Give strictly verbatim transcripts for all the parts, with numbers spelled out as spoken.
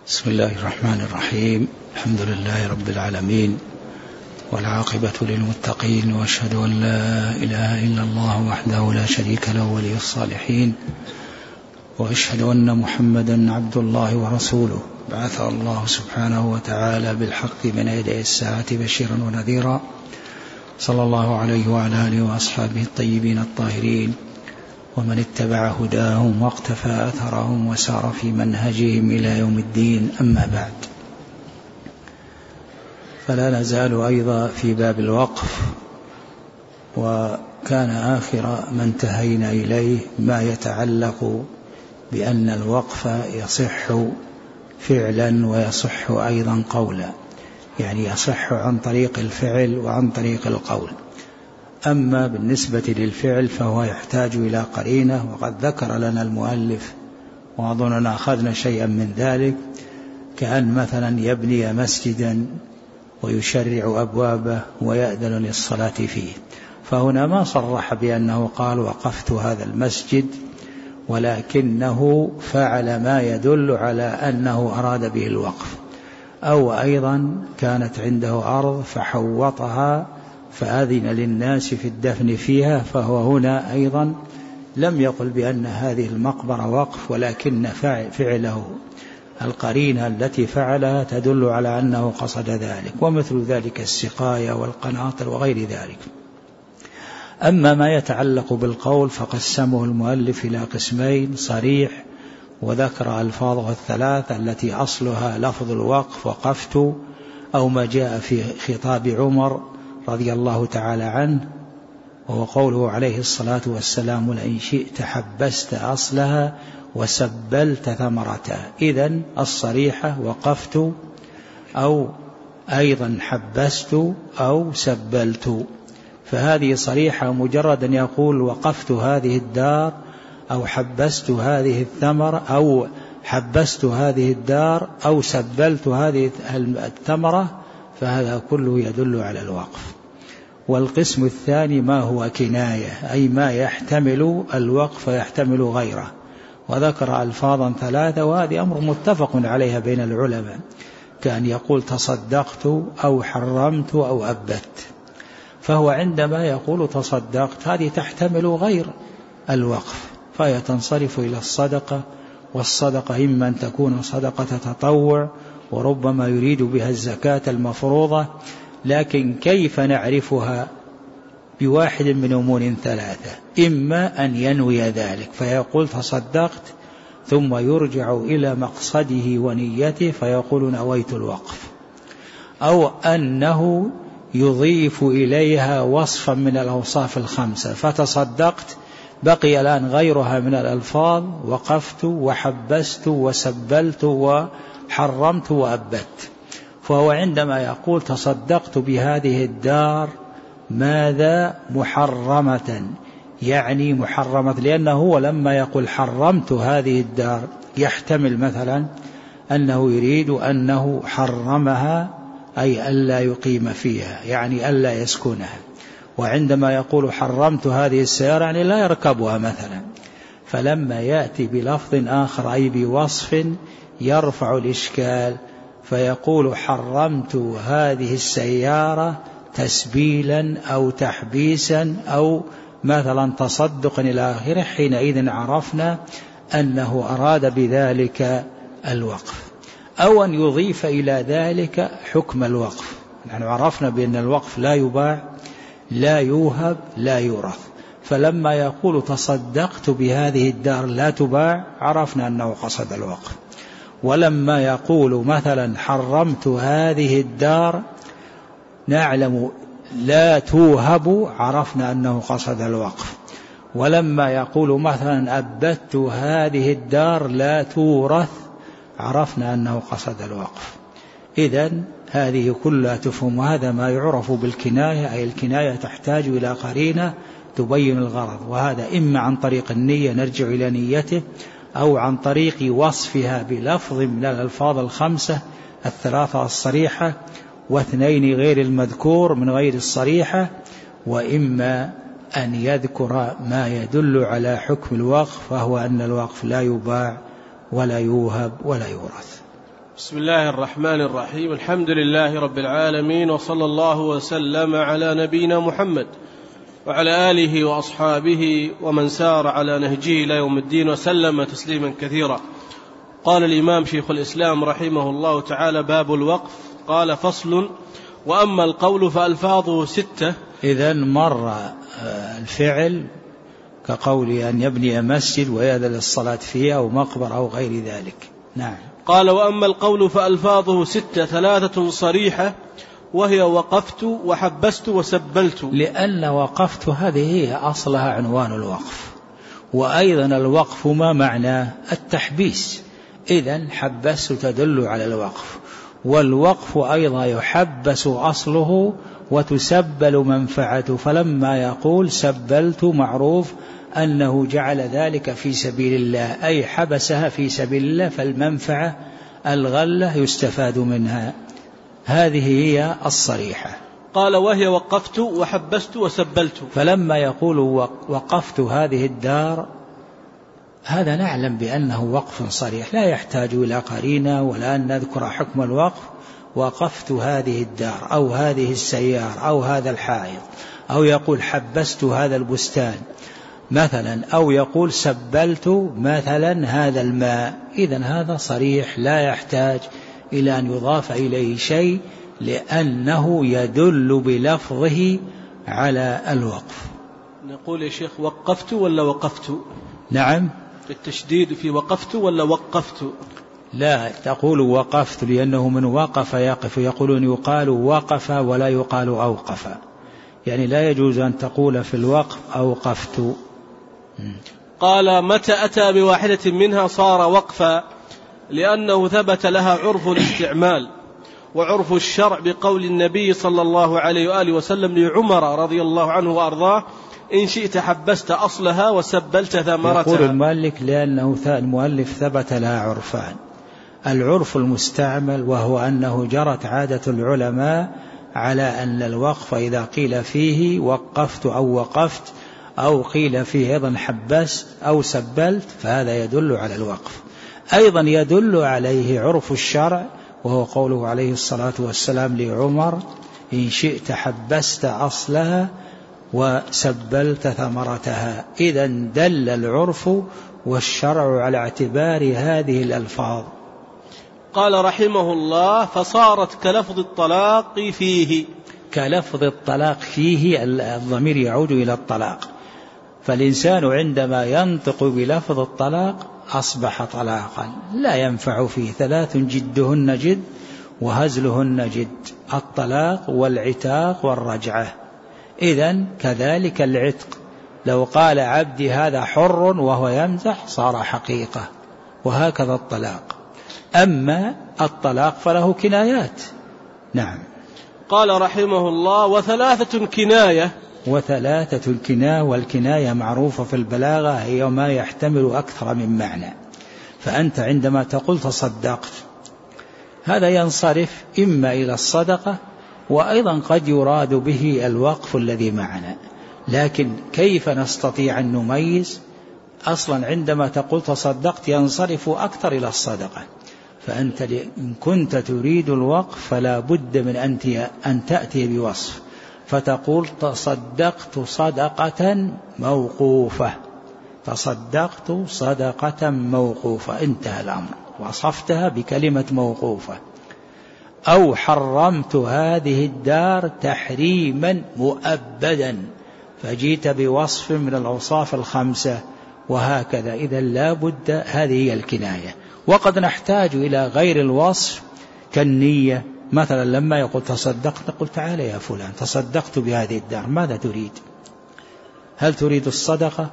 بسم الله الرحمن الرحيم. الحمد لله رب العالمين، والعاقبة للمتقين، وأشهد أن لا إله إلا الله وحده لا شريك له ولي الصالحين، وأشهد أن محمدا عبد الله ورسوله بعث الله سبحانه وتعالى بالحق بين يدي الساعة بشيرا ونذيرا، صلى الله عليه وعلى آله وأصحابه الطيبين الطاهرين، ومن اتبع هداهم واقتفى أثرهم وسار في منهجهم إلى يوم الدين. أما بعد، فلا نزال أيضا في باب الوقف، وكان آخر ما انتهينا إليه ما يتعلق بأن الوقف يصح فعلا ويصح أيضا قولا، يعني يصح عن طريق الفعل وعن طريق القول. أما بالنسبة للفعل فهو يحتاج إلى قرينة، وقد ذكر لنا المؤلف وأظننا أخذنا شيئا من ذلك، كأن مثلا يبني مسجدا ويشرع أبوابه ويأذن للصلاة فيه، فهنا ما صرح بأنه قال وقفت هذا المسجد، ولكنه فعل ما يدل على أنه أراد به الوقف. أو أيضا كانت عنده أرض فحوطها فأذن للناس في الدفن فيها، فهو هنا أيضا لم يقل بأن هذه المقبرة وقف، ولكن فعله القرينة التي فعلها تدل على أنه قصد ذلك، ومثل ذلك السقاية والقناطر وغير ذلك. أما ما يتعلق بالقول فقسمه المؤلف إلى قسمين: صريح، وذكر ألفاظه الثلاثة التي أصلها لفظ الوقف وقفت، أو ما جاء في خطاب عمر رضي الله تعالى عنه، وهو قوله عليه الصلاة والسلام: لئن شئت حبست أصلها وسبلت ثمرتها. إذن الصريحة وقفت، أو أيضا حبست أو سبلت، فهذه صريحة مجرد أن يقول وقفت هذه الدار أو حبست هذه الثمرة أو حبست هذه الدار أو سبلت هذه الثمرة، فهذا كله يدل على الوقف. والقسم الثاني ما هو كناية، أي ما يحتمل الوقف ويحتمل غيره، وذكر ألفاظا ثلاثة، وهذه أمر متفق عليها بين العلماء، كأن يقول تصدقت أو حرمت أو أبت. فهو عندما يقول تصدقت هذه تحتمل غير الوقف، فهي تنصرف إلى الصدقة، والصدقة إما أن تكون صدقة تطوع، وربما يريد بها الزكاة المفروضة، لكن كيف نعرفها؟ بواحد من أمور ثلاثة: إما أن ينوي ذلك فيقول تصدقت، ثم يرجع إلى مقصده ونيته فيقول نويت الوقف، أو أنه يضيف إليها وصفا من الأوصاف الخمسة، فتصدقت بقي الآن غيرها من الألفاظ: وقفت وحبست وسبلت وحرمت وأبت. فهو عندما يقول تصدقت بهذه الدار ماذا؟ محرمة، يعني محرمة، لأنه هو لما يقول حرمت هذه الدار يحتمل مثلا أنه يريد أنه حرمها، أي ألا يقيم فيها، يعني ألا يسكنها. وعندما يقول حرمت هذه السيارة يعني لا يركبها مثلا. فلما يأتي بلفظ آخر أي بوصف يرفع الإشكال، فيقول حرمت هذه السيارة تسبيلا أو تحبيسا أو مثلا تصدقا إلى آخره، حينئذ عرفنا أنه أراد بذلك الوقف. أو أن يضيف إلى ذلك حكم الوقف، نحن عرفنا بأن الوقف لا يباع لا يوهب لا يورث، فلما يقول تصدقت بهذه الدار لا تباع عرفنا أنه قصد الوقف. ولما يقول مثلا حرمت هذه الدار نعلم لا توهب عرفنا أنه قصد الوقف. ولما يقول مثلا أبت هذه الدار لا تورث عرفنا أنه قصد الوقف. إذن هذه كلها تفهم، وهذا ما يعرف بالكناية، أي الكناية تحتاج إلى قرينة تبين الغرض، وهذا إما عن طريق النية نرجع إلى نيته، أو عن طريق وصفها بلفظ من الألفاظ الخمسة الثلاثة الصريحة واثنين غير المذكور من غير الصريحة، وإما أن يذكر ما يدل على حكم الوقف، فهو أن الوقف لا يباع ولا يوهب ولا يورث. بسم الله الرحمن الرحيم. الحمد لله رب العالمين، وصلى الله وسلم على نبينا محمد وعلى آله وأصحابه ومن سار على نهجه إلى يوم الدين وسلم تسليما كثيرا. قال الإمام شيخ الإسلام رحمه الله تعالى: باب الوقف. قال: فصل: وأما القول فألفاظه ستة. إذن مر الفعل كقول أن يبني مسجد ويأذن للصلاة فيه أو مقبرة أو غير ذلك. نعم. قال: وأما القول فألفاظه ستة، ثلاثة صريحة وهي وقفت وحبست وسبلت. لأن وقفت هذه هي أصلها عنوان الوقف، وأيضا الوقف ما معنى التحبيس، إذن حبست تدل على الوقف، والوقف أيضا يحبس أصله وتسبل منفعته، فلما يقول سبلت معروف أنه جعل ذلك في سبيل الله، أي حبسها في سبيل الله، فالمنفعة الغلة يستفاد منها. هذه هي الصريحة. قال: وهي وقفت وحبست وسبلت. فلما يقول وقفت هذه الدار، هذا نعلم بأنه وقف صريح لا يحتاج إلى قرينة ولا أن نذكر حكم الوقف. وقفت هذه الدار أو هذه السيارة أو هذا الحائط، أو يقول حبست هذا البستان مثلا، أو يقول سبلت مثلا هذا الماء. إذن هذا صريح لا يحتاج إلى أن يضاف إليه شيء، لأنه يدل بلفظه على الوقف. نقول يا شيخ وقفت ولا وقفت؟ نعم. التشديد في وقفت ولا وقفت؟ لا، تقول وقفت لأنه من وقف يقف، يقولون يقال وقف ولا يقال أوقف، يعني لا يجوز أن تقول في الوقف أوقفت. قال: متى أتى بواحدة منها صار وقفا، لأنه ثبت لها عرف الاستعمال وعرف الشرع بقول النبي صلى الله عليه وآله وسلم لعمر رضي الله عنه وأرضاه: إن شئت حبست أصلها وسبلت ثمرتها. يقول المؤلف لأنه المؤلف ثبت لها عرفان: العرف المستعمل، وهو أنه جرت عادة العلماء على أن الوقف إذا قيل فيه وقفت أو وقفت، أو قيل فيه أيضا حبست أو سبلت، فهذا يدل على الوقف. أيضا يدل عليه عرف الشرع، وهو قوله عليه الصلاة والسلام لعمر: إن شئت حبست أصلها وسبلت ثمرتها. إذن دل العرف والشرع على اعتبار هذه الألفاظ. قال رحمه الله: فصارت كلفظ الطلاق فيه. كلفظ الطلاق فيه، الضمير يعود إلى الطلاق، فالإنسان عندما ينطق بلفظ الطلاق أصبح طلاقا لا ينفع فيه. ثلاث جدهن جد وهزلهن جد: الطلاق والعتاق والرجعة. إذن كذلك العتق، لو قال عبدي هذا حر وهو يمزح صار حقيقة، وهكذا الطلاق. أما الطلاق فله كنايات. نعم. قال رحمه الله: وثلاثة كناية. وثلاثة الكناية، والكناية معروفة في البلاغة هي ما يحتمل أكثر من معنى. فأنت عندما تقول تصدقت، هذا ينصرف إما إلى الصدقة، وأيضا قد يراد به الوقف الذي معنا. لكن كيف نستطيع أن نميز؟ أصلا عندما تقول تصدقت ينصرف أكثر إلى الصدقة، فأنت إن كنت تريد الوقف فلا بد من أن تأتي بوصف، فتقول تصدقت صدقة موقوفة، تصدقت صدقة موقوفة، انتهى الأمر، وصفتها بكلمة موقوفة. أو حرمت هذه الدار تحريما مؤبدا، فجيت بوصف من الأوصاف الخمسة، وهكذا. إذا لا بد، هذه هي الكناية. وقد نحتاج إلى غير الوصف كالنية مثلا، لما يقول تصدقت نقول: تعال يا فلان تصدقت بهذه الدار، ماذا تريد؟ هل تريد الصدقة؟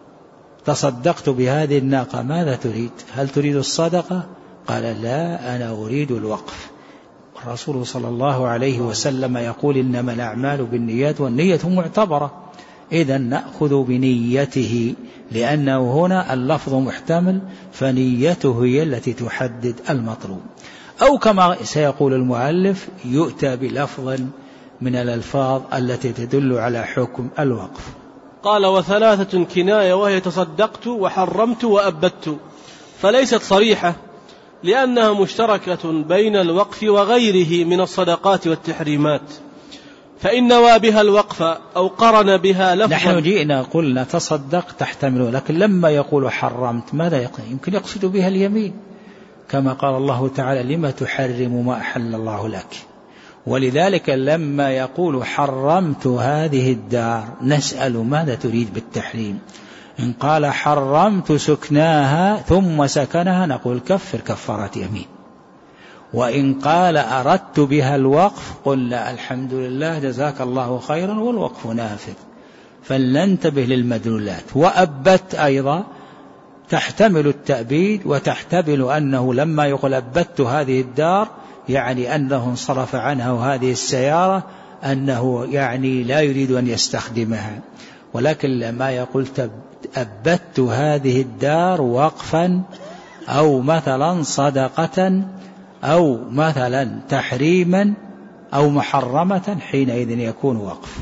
تصدقت بهذه الناقة، ماذا تريد؟ هل تريد الصدقة؟ قال: لا، أنا أريد الوقف. الرسول صلى الله عليه وسلم يقول: إنما الأعمال بالنيات، والنية معتبرة. إذن نأخذ بنيته، لأنه هنا اللفظ محتمل، فنيته هي التي تحدد المطلوب. أو كما سيقول المؤلف: يؤتى بلفظ من الألفاظ التي تدل على حكم الوقف. قال: وثلاثة كناية، وهي تصدقت وحرمت وأبدت، فليست صريحة، لأنها مشتركة بين الوقف وغيره من الصدقات والتحريمات، فإن نوى بها الوقف أو قرن بها لفظا. نحن جئنا قلنا تصدق تحتمل، لكن لما يقول حرمت ماذا يقصد؟ يمكن يقصد بها اليمين، كما قال الله تعالى لما تحرم ما أحل الله لك. ولذلك لما يقول حرمت هذه الدار نسأل ماذا تريد بالتحريم؟ إن قال حرمت سكناها ثم سكنها نقول كفر كفارة يمين. وإن قال أردت بها الوقف قلنا الحمد لله جزاك الله خيرا والوقف نافذ. فلننتبه للمدلولات. وأبت أيضا تحتمل التأبيد وتحتمل أنه لما يقول أبت هذه الدار يعني أنه انصرف عنها وهذه السيارة أنه يعني لا يريد أن يستخدمها. ولكن لما يقول أبت هذه الدار وقفا أو مثلا صدقة أو مثلا تحريما أو محرمة حينئذ يكون وقف.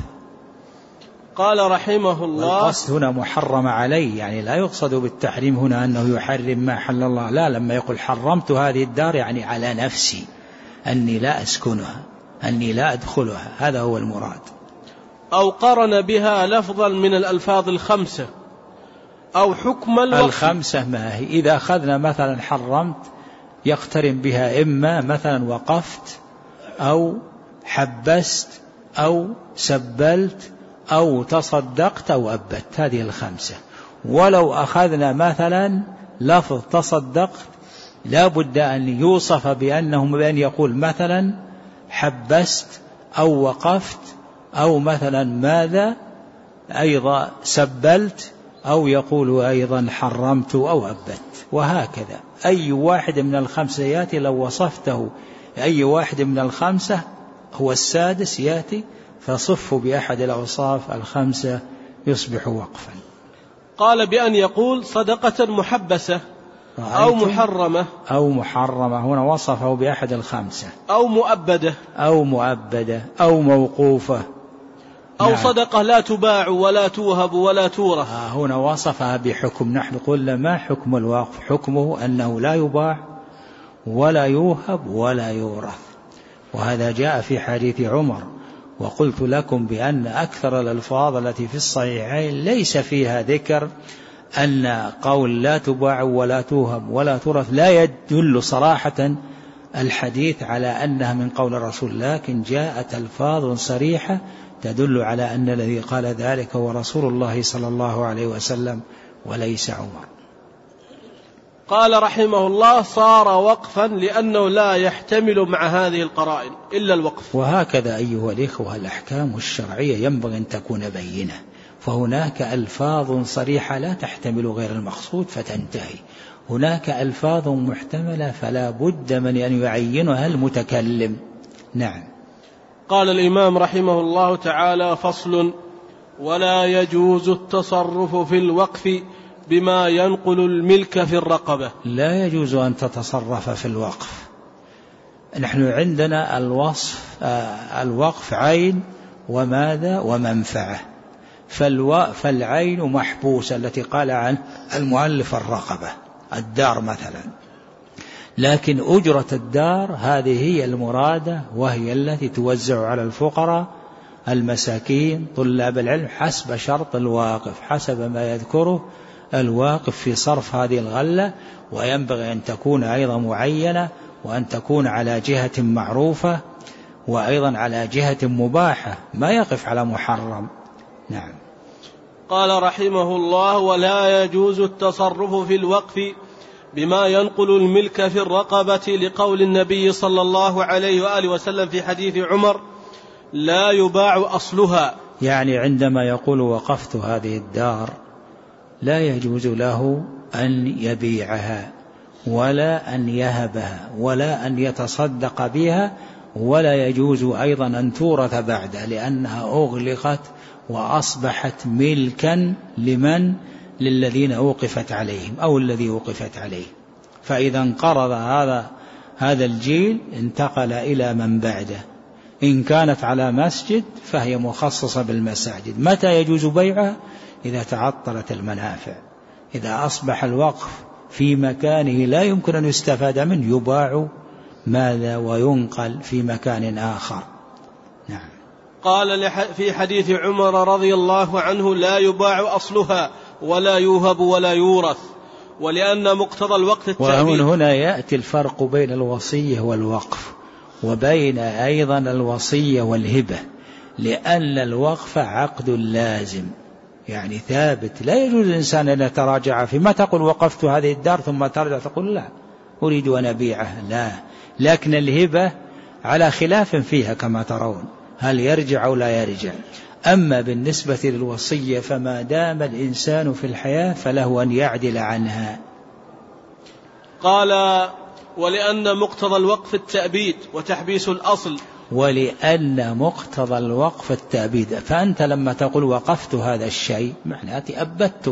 قال رحمه الله القصد هنا محرم عليه، يعني لا يقصد بالتحريم هنا أنه يحرم ما حل الله، لا، لما يقول حرمت هذه الدار يعني على نفسي أني لا أسكنها أني لا أدخلها، هذا هو المراد. أو قرن بها لفظا من الألفاظ الخمسة أو حكم الوقف. الخمسة ما هي؟ إذا أخذنا مثلا حرمت يقترن بها إما مثلا وقفت أو حبست أو سبلت أو تصدقت أو أبت، هذه الخمسة. ولو أخذنا مثلا لفظ تصدقت لا بد أن يوصف بأنه بأن يقول مثلا حبست أو وقفت أو مثلا ماذا أيضا سبلت أو يقول أيضا حرمت أو أبت، وهكذا. أي واحد من الخمسة يأتي لو وصفته أي واحد من الخمسة هو السادس يأتي فصفه بأحد الأوصاف الخمسة يصبح وقفا. قال بأن يقول صدقة محبسة أو محرمة أو محرمة، هنا وصفه بأحد الخمسة. أو مؤبدة أو مؤبدة أو موقوفة. أو نعم. صدقة لا تباع ولا توهب ولا تورث. آه هنا وصفها بحكم. نحن قلنا ما حكم الوقف؟ حكمه أنه لا يباع ولا يوهب ولا يورث، وهذا جاء في حديث عمر. وقلت لكم بأن أكثر الألفاظ التي في الصحيحين ليس فيها ذكر أن قول لا تباع ولا توهب ولا تورث لا يدل صراحة الحديث على أنها من قول الرسول، لكن جاءت ألفاظ صريحة تدل على أن الذي قال ذلك هو رسول الله صلى الله عليه وسلم وليس عمر. قال رحمه الله صار وقفا لأنه لا يحتمل مع هذه القرائن إلا الوقف. وهكذا أيها الإخوة الأحكام الشرعية ينبغي أن تكون بينة، فهناك ألفاظ صريحة لا تحتمل غير المقصود فتنتهي، هناك ألفاظ محتملة فلا بد من أن يعينها المتكلم. نعم. قال الإمام رحمه الله تعالى فصل: ولا يجوز التصرف في الوقف بما ينقل الملك في الرقبة. لا يجوز أن تتصرف في الوقف. نحن عندنا الوصف آه الوقف عين وماذا ومنفعة. فالعين محبوسة التي قال عن المؤلف الرقبة الدار مثلا، لكن أجرة الدار هذه هي المرادة، وهي التي توزع على الفقراء المساكين طلاب العلم حسب شرط الواقف، حسب ما يذكره الواقف في صرف هذه الغلة. وينبغي أن تكون أيضا معينة، وأن تكون على جهة معروفة، وأيضا على جهة مباحة، ما يقف على محرم. نعم. قال رحمه الله: ولا يجوز التصرف في الوقف بما ينقل الملك في الرقبة، لقول النبي صلى الله عليه وآله وسلم في حديث عمر: لا يباع أصلها. يعني عندما يقول وقفت هذه الدار لا يجوز له أن يبيعها ولا أن يهبها ولا أن يتصدق بها، ولا يجوز أيضا أن تورث بعده، لأنها أغلقت وأصبحت ملكا لمن؟ للذين أوقفت عليهم أو الذي أوقفت عليه. فإذا انقرض هذا هذا الجيل انتقل إلى من بعده. إن كانت على مسجد فهي مخصصة بالمساجد. متى يجوز بيعها؟ إذا تعطلت المنافع، إذا أصبح الوقف في مكانه لا يمكن أن يستفاد منه يباع ماذا وينقل في مكان آخر. نعم. قال في حديث عمر رضي الله عنه لا يباع أصلها ولا يوهب ولا يورث، ولأن مقتضى الوقت التعبيد. ومن هنا يأتي الفرق بين الوصية والوقف، وبين أيضا الوصية والهبة، لأن الوقف عقد لازم يعني ثابت، لا يجوز الإنسان أن يتراجع فيه. ما تقول وقفت هذه الدار ثم ترجع تقول لا أريد أن أبيعها، لا. لكن الهبة على خلاف فيها كما ترون، هل يرجع أو لا يرجع. أما بالنسبة للوصية فما دام الإنسان في الحياة فله أن يعدل عنها. قال ولأن مقتضى الوقف التأبيد وتحبيس الأصل. ولأن مقتضى الوقف التأبيد، فأنت لما تقول وقفت هذا الشيء معناه أبدته.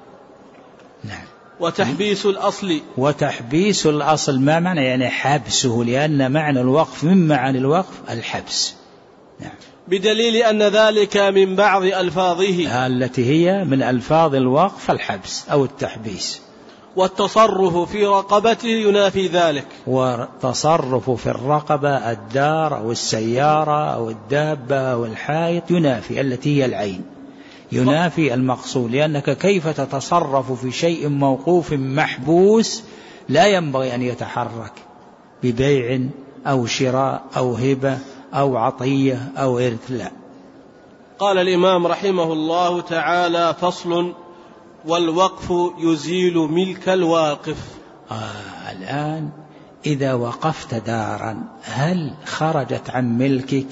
نعم. وتحبيس الأصل. وتحبيس الأصل ما معنى؟ يعني حبسه، لأن معنى الوقف من معاني الوقف الحبس. نعم. بدليل أن ذلك من بعض ألفاظه التي هي من ألفاظ الوقف الحبس أو التحبيس. والتصرف في رقبته ينافي ذلك. والتصرف في الرقبة الدار أو السيارة أو الدابة أو الحائط ينافي التي هي العين، ينافي المقصود. لأنك كيف تتصرف في شيء موقوف محبوس لا ينبغي أن يتحرك ببيع أو شراء أو هبة أو عطية أو إرث، لا. قال الإمام رحمه الله تعالى: فصل: والوقف يزيل ملك الواقف. آه الآن إذا وقفت دارا هل خرجت عن ملكك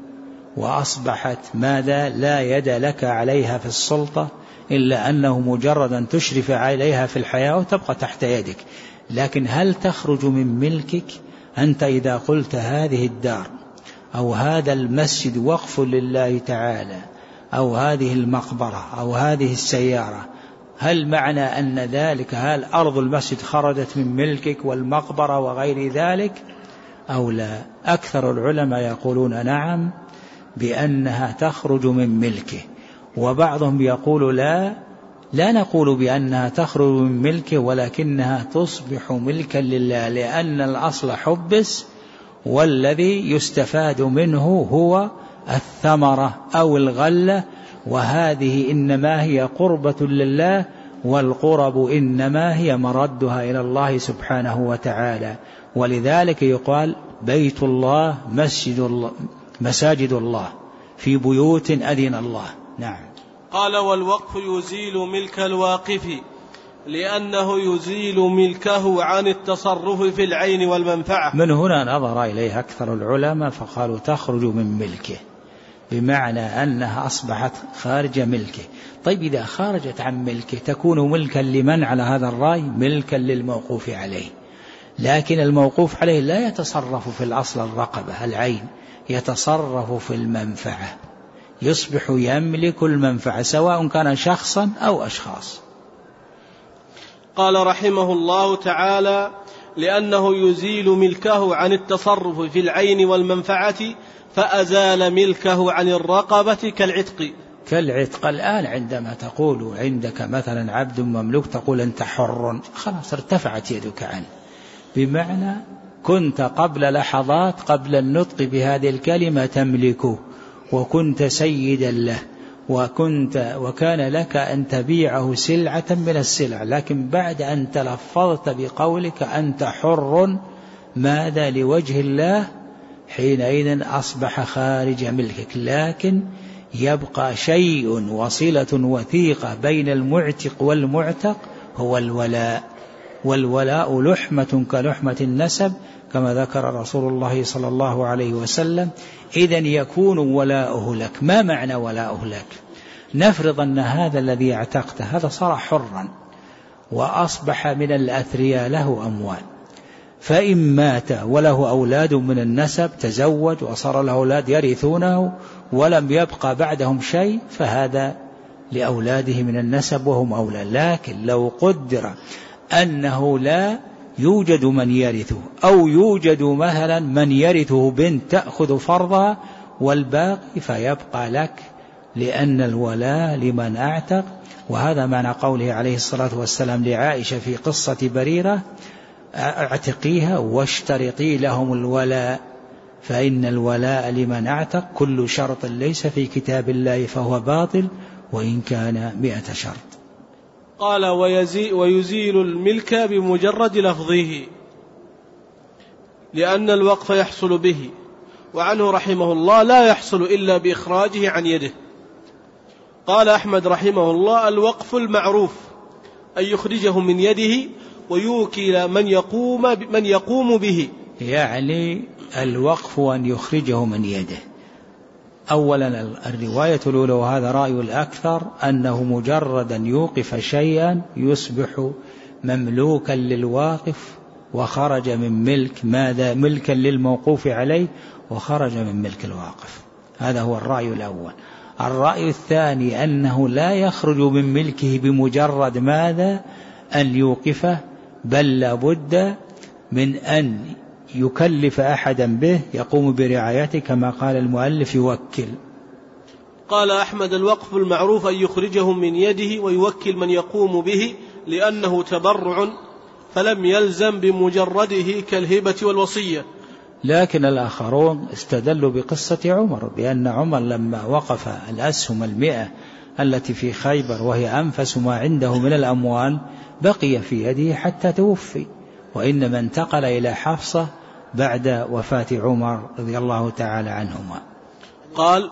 وأصبحت ماذا لا يد لك عليها في السلطة، إلا أنه مجرد أن تشرف عليها في الحياة وتبقى تحت يدك، لكن هل تخرج من ملكك؟ أنت إذا قلت هذه الدار أو هذا المسجد وقف لله تعالى أو هذه المقبرة أو هذه السيارة، هل معنى أن ذلك هل أرض المسجد خرجت من ملكك والمقبرة وغير ذلك أو لا؟ أكثر العلماء يقولون نعم بأنها تخرج من ملكه، وبعضهم يقول لا لا نقول بأنها تخرج من ملكه ولكنها تصبح ملكا لله، لأن الأصل حبس والذي يستفاد منه هو الثمرة أو الغلة، وهذه إنما هي قربة لله، والقرب إنما هي مردها إلى الله سبحانه وتعالى. ولذلك يقال بيت الله مسجد الله مساجد الله في بيوت أذن الله. نعم. قال: والوقف يزيل ملك الواقف لأنه يزيل ملكه عن التصرف في العين والمنفعة. من هنا نظر إليه أكثر العلماء فقالوا تخرج من ملكه، بمعنى أنها أصبحت خارج ملكه. طيب إذا خرجت عن ملكه تكون ملكا لمن على هذا الرأي؟ ملكا للموقوف عليه، لكن الموقوف عليه لا يتصرف في الأصل الرقبة العين، يتصرف في المنفعة، يصبح يملك المنفعة سواء كان شخصا أو أشخاص. قال رحمه الله تعالى: لأنه يزيل ملكه عن التصرف في العين والمنفعة فأزال ملكه عن الرقبة كالعتق. كالعتق الآن عندما تقول عندك مثلا عبد مملوك تقول أنت حر، خلاص ارتفعت يدك عنه، بمعنى كنت قبل لحظات قبل النطق بهذه الكلمة تملكه وكنت سيدا له وكنت وكان لك أن تبيعه سلعة من السلع، لكن بعد أن تلفظت بقولك أنت حر ماذا لوجه الله حينئذ أصبح خارج ملكك، لكن يبقى شيء وصلة وثيقة بين المعتق والمعتق هو الولاء، والولاء لحمة كلحمة النسب كما ذكر رسول الله صلى الله عليه وسلم. إذن يكون ولاؤه لك. ما معنى ولاؤه لك؟ نفرض أن هذا الذي اعتقته هذا صار حرا وأصبح من الأثرياء له أموال، فإن مات وله أولاد من النسب تزوج وصار له أولاد يرثونه ولم يبقى بعدهم شيء فهذا لأولاده من النسب وهم أولاد. لكن لو قدر أنه لا يوجد من يرثه أو يوجد مثلا من يرثه بنت تأخذ فرضها والباقي فيبقى لك لأن الولاء لمن أعتق. وهذا معنى قوله عليه الصلاة والسلام لعائشة في قصة بريرة: اعتقيها واشترطي لهم الولاء، فإن الولاء لمن أعتق كل شرط ليس في كتاب الله فهو باطل وإن كان مئة شرط. قال: ويزيل الملك بمجرد لفظه لأن الوقف يحصل به، وعنه رحمه الله لا يحصل إلا بإخراجه عن يده. قال أحمد رحمه الله: الوقف المعروف أن يخرجه من يده ويوكل من يقوم, من يقوم به. يعني الوقف أن يخرجه من يده. أولا الرواية الأولى وهذا رأي الأكثر أنه مجرد أن يوقف شيئا يصبح مملوكا للواقف وخرج من ملك ماذا ملكا للموقوف عليه وخرج من ملك الواقف. هذا هو الرأي الأول. الرأي الثاني أنه لا يخرج من ملكه بمجرد ماذا أن يوقفه، بل لابد من أن يكلف أحدا به يقوم برعايته كما قال المؤلف يوكل. قال أحمد: الوقف المعروف أن يخرجه من يده ويوكل من يقوم به لأنه تبرع فلم يلزم بمجرده كالهبة والوصية. لكن الآخرون استدلوا بقصة عمر بأن عمر لما وقف الأسهم المئة التي في خيبر وهي أنفس ما عنده من الأموال بقي في يده حتى توفي، وإنما انتقل إلى حفصة بعد وفاة عمر رضي الله تعالى عنهما. قال: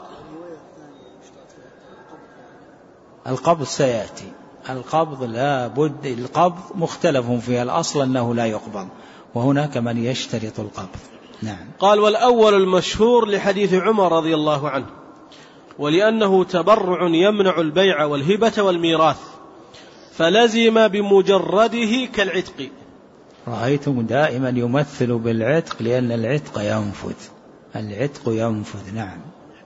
القبض سيأتي. القبض لا بد، القبض مختلف فيها، الأصل أنه لا يقبض، وهناك من يشترط القبض. نعم. قال: والأول المشهور لحديث عمر رضي الله عنه، ولأنه تبرع يمنع البيع والهبة والميراث فلزم بمجرده كالعتق. رأيتم دائما يمثل بالعتق لأن العتق ينفذ، العتق ينفذ. نعم.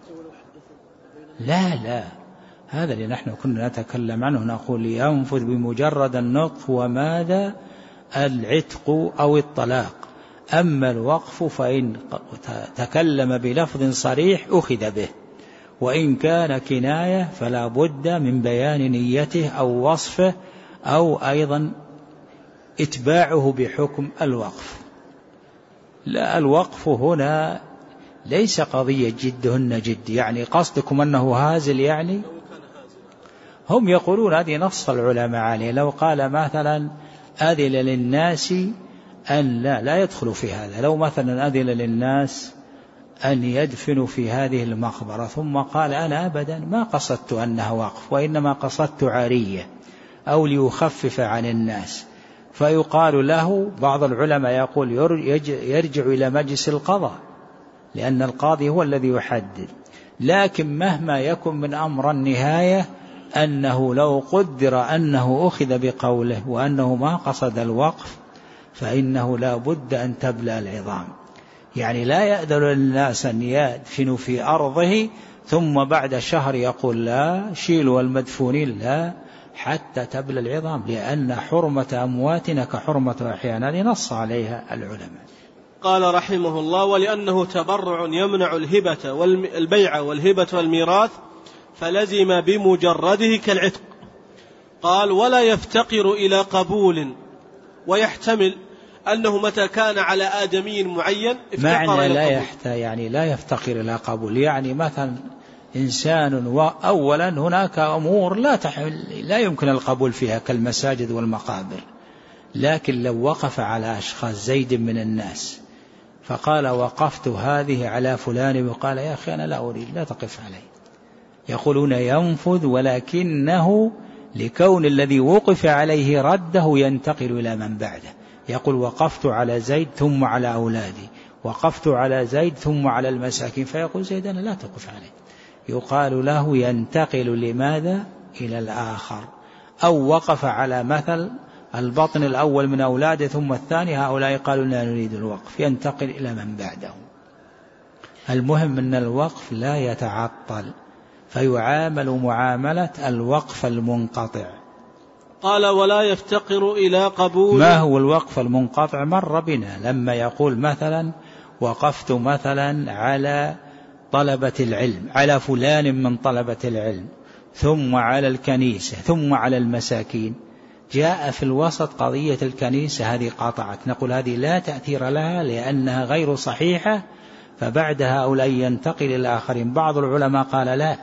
لا لا هذا اللي نحن كنا نتكلم عنه، نقول ينفذ بمجرد النطق وماذا العتق أو الطلاق. أما الوقف فإن تكلم بلفظ صريح أخذ به، وإن كان كناية فلا بد من بيان نيته أو وصفه أو أيضا اتباعه بحكم الوقف. لا، الوقف هنا ليس قضية جدهن جد، يعني قصدكم أنه هازل، يعني هم يقولون هذه نص العلماء عليه. لو قال مثلا أذن للناس أن لا لا يدخل في هذا، لو مثلا أذن للناس أن يدفنوا في هذه المقبرة ثم قال أنا أبدا ما قصدت أنها وقف وإنما قصدت عارية أو ليخفف عن الناس، فيقال له، بعض العلماء يقول يرجع إلى مجلس القضاء لأن القاضي هو الذي يحدد. لكن مهما يكن من أمر النهاية أنه لو قدر أنه أخذ بقوله وأنه ما قصد الوقف فإنه لا بد أن تبلى العظام. يعني لا يأذن للناس أن يدفنوا في أرضه ثم بعد شهر يقول لا شيلوا المدفونين، لا، حتى تبلى العظام، لأن حرمة أمواتنا كحرمة أحيانا نص عليها العلماء. قال رحمه الله: ولأنه تبرع يمنع الهبة والبيع والهبة والميراث فلزم بمجرده كالعتق. قال: ولا يفتقر إلى قبول، ويحتمل أنه متى كان على آدمي معين معنى لا يحتاج، يعني لا يفتقر إلى قبول، يعني مثلا إنسان وأولا هناك أمور لا تحمل لا يمكن القبول فيها كالمساجد والمقابر، لكن لو وقف على أشخاص زيد من الناس فقال وقفت هذه على فلان وقال يا أخي أنا لا أريد، لا تقف عليه، يقولون ينفذ، ولكنه لكون الذي وقف عليه رده ينتقل إلى من بعده. يقول وقفت على زيد ثم على أولادي، وقفت على زيد ثم على المساكين، فيقول زيد أنا لا تقف عليه، يقال له ينتقل لماذا إلى الآخر. أو وقف على مثل البطن الأول من أولاده ثم الثاني، هؤلاء قالوا لا نريد الوقف، ينتقل إلى من بعده. المهم أن الوقف لا يتعطل، فيعامل معاملة الوقف المنقطع. قال: ولا يفتقر إلى قبول. ما هو الوقف المنقطع؟ مر بنا لما يقول مثلا وقفت مثلا على طلبة العلم، على فلان من طلبة العلم، ثم على الكنيسة، ثم على المساكين. جاء في الوسط قضية الكنيسة، هذه قاطعت، نقول هذه لا تأثير لها لأنها غير صحيحة، فبعد هؤلاء ينتقل إلى الآخرين. بعض العلماء قال لا،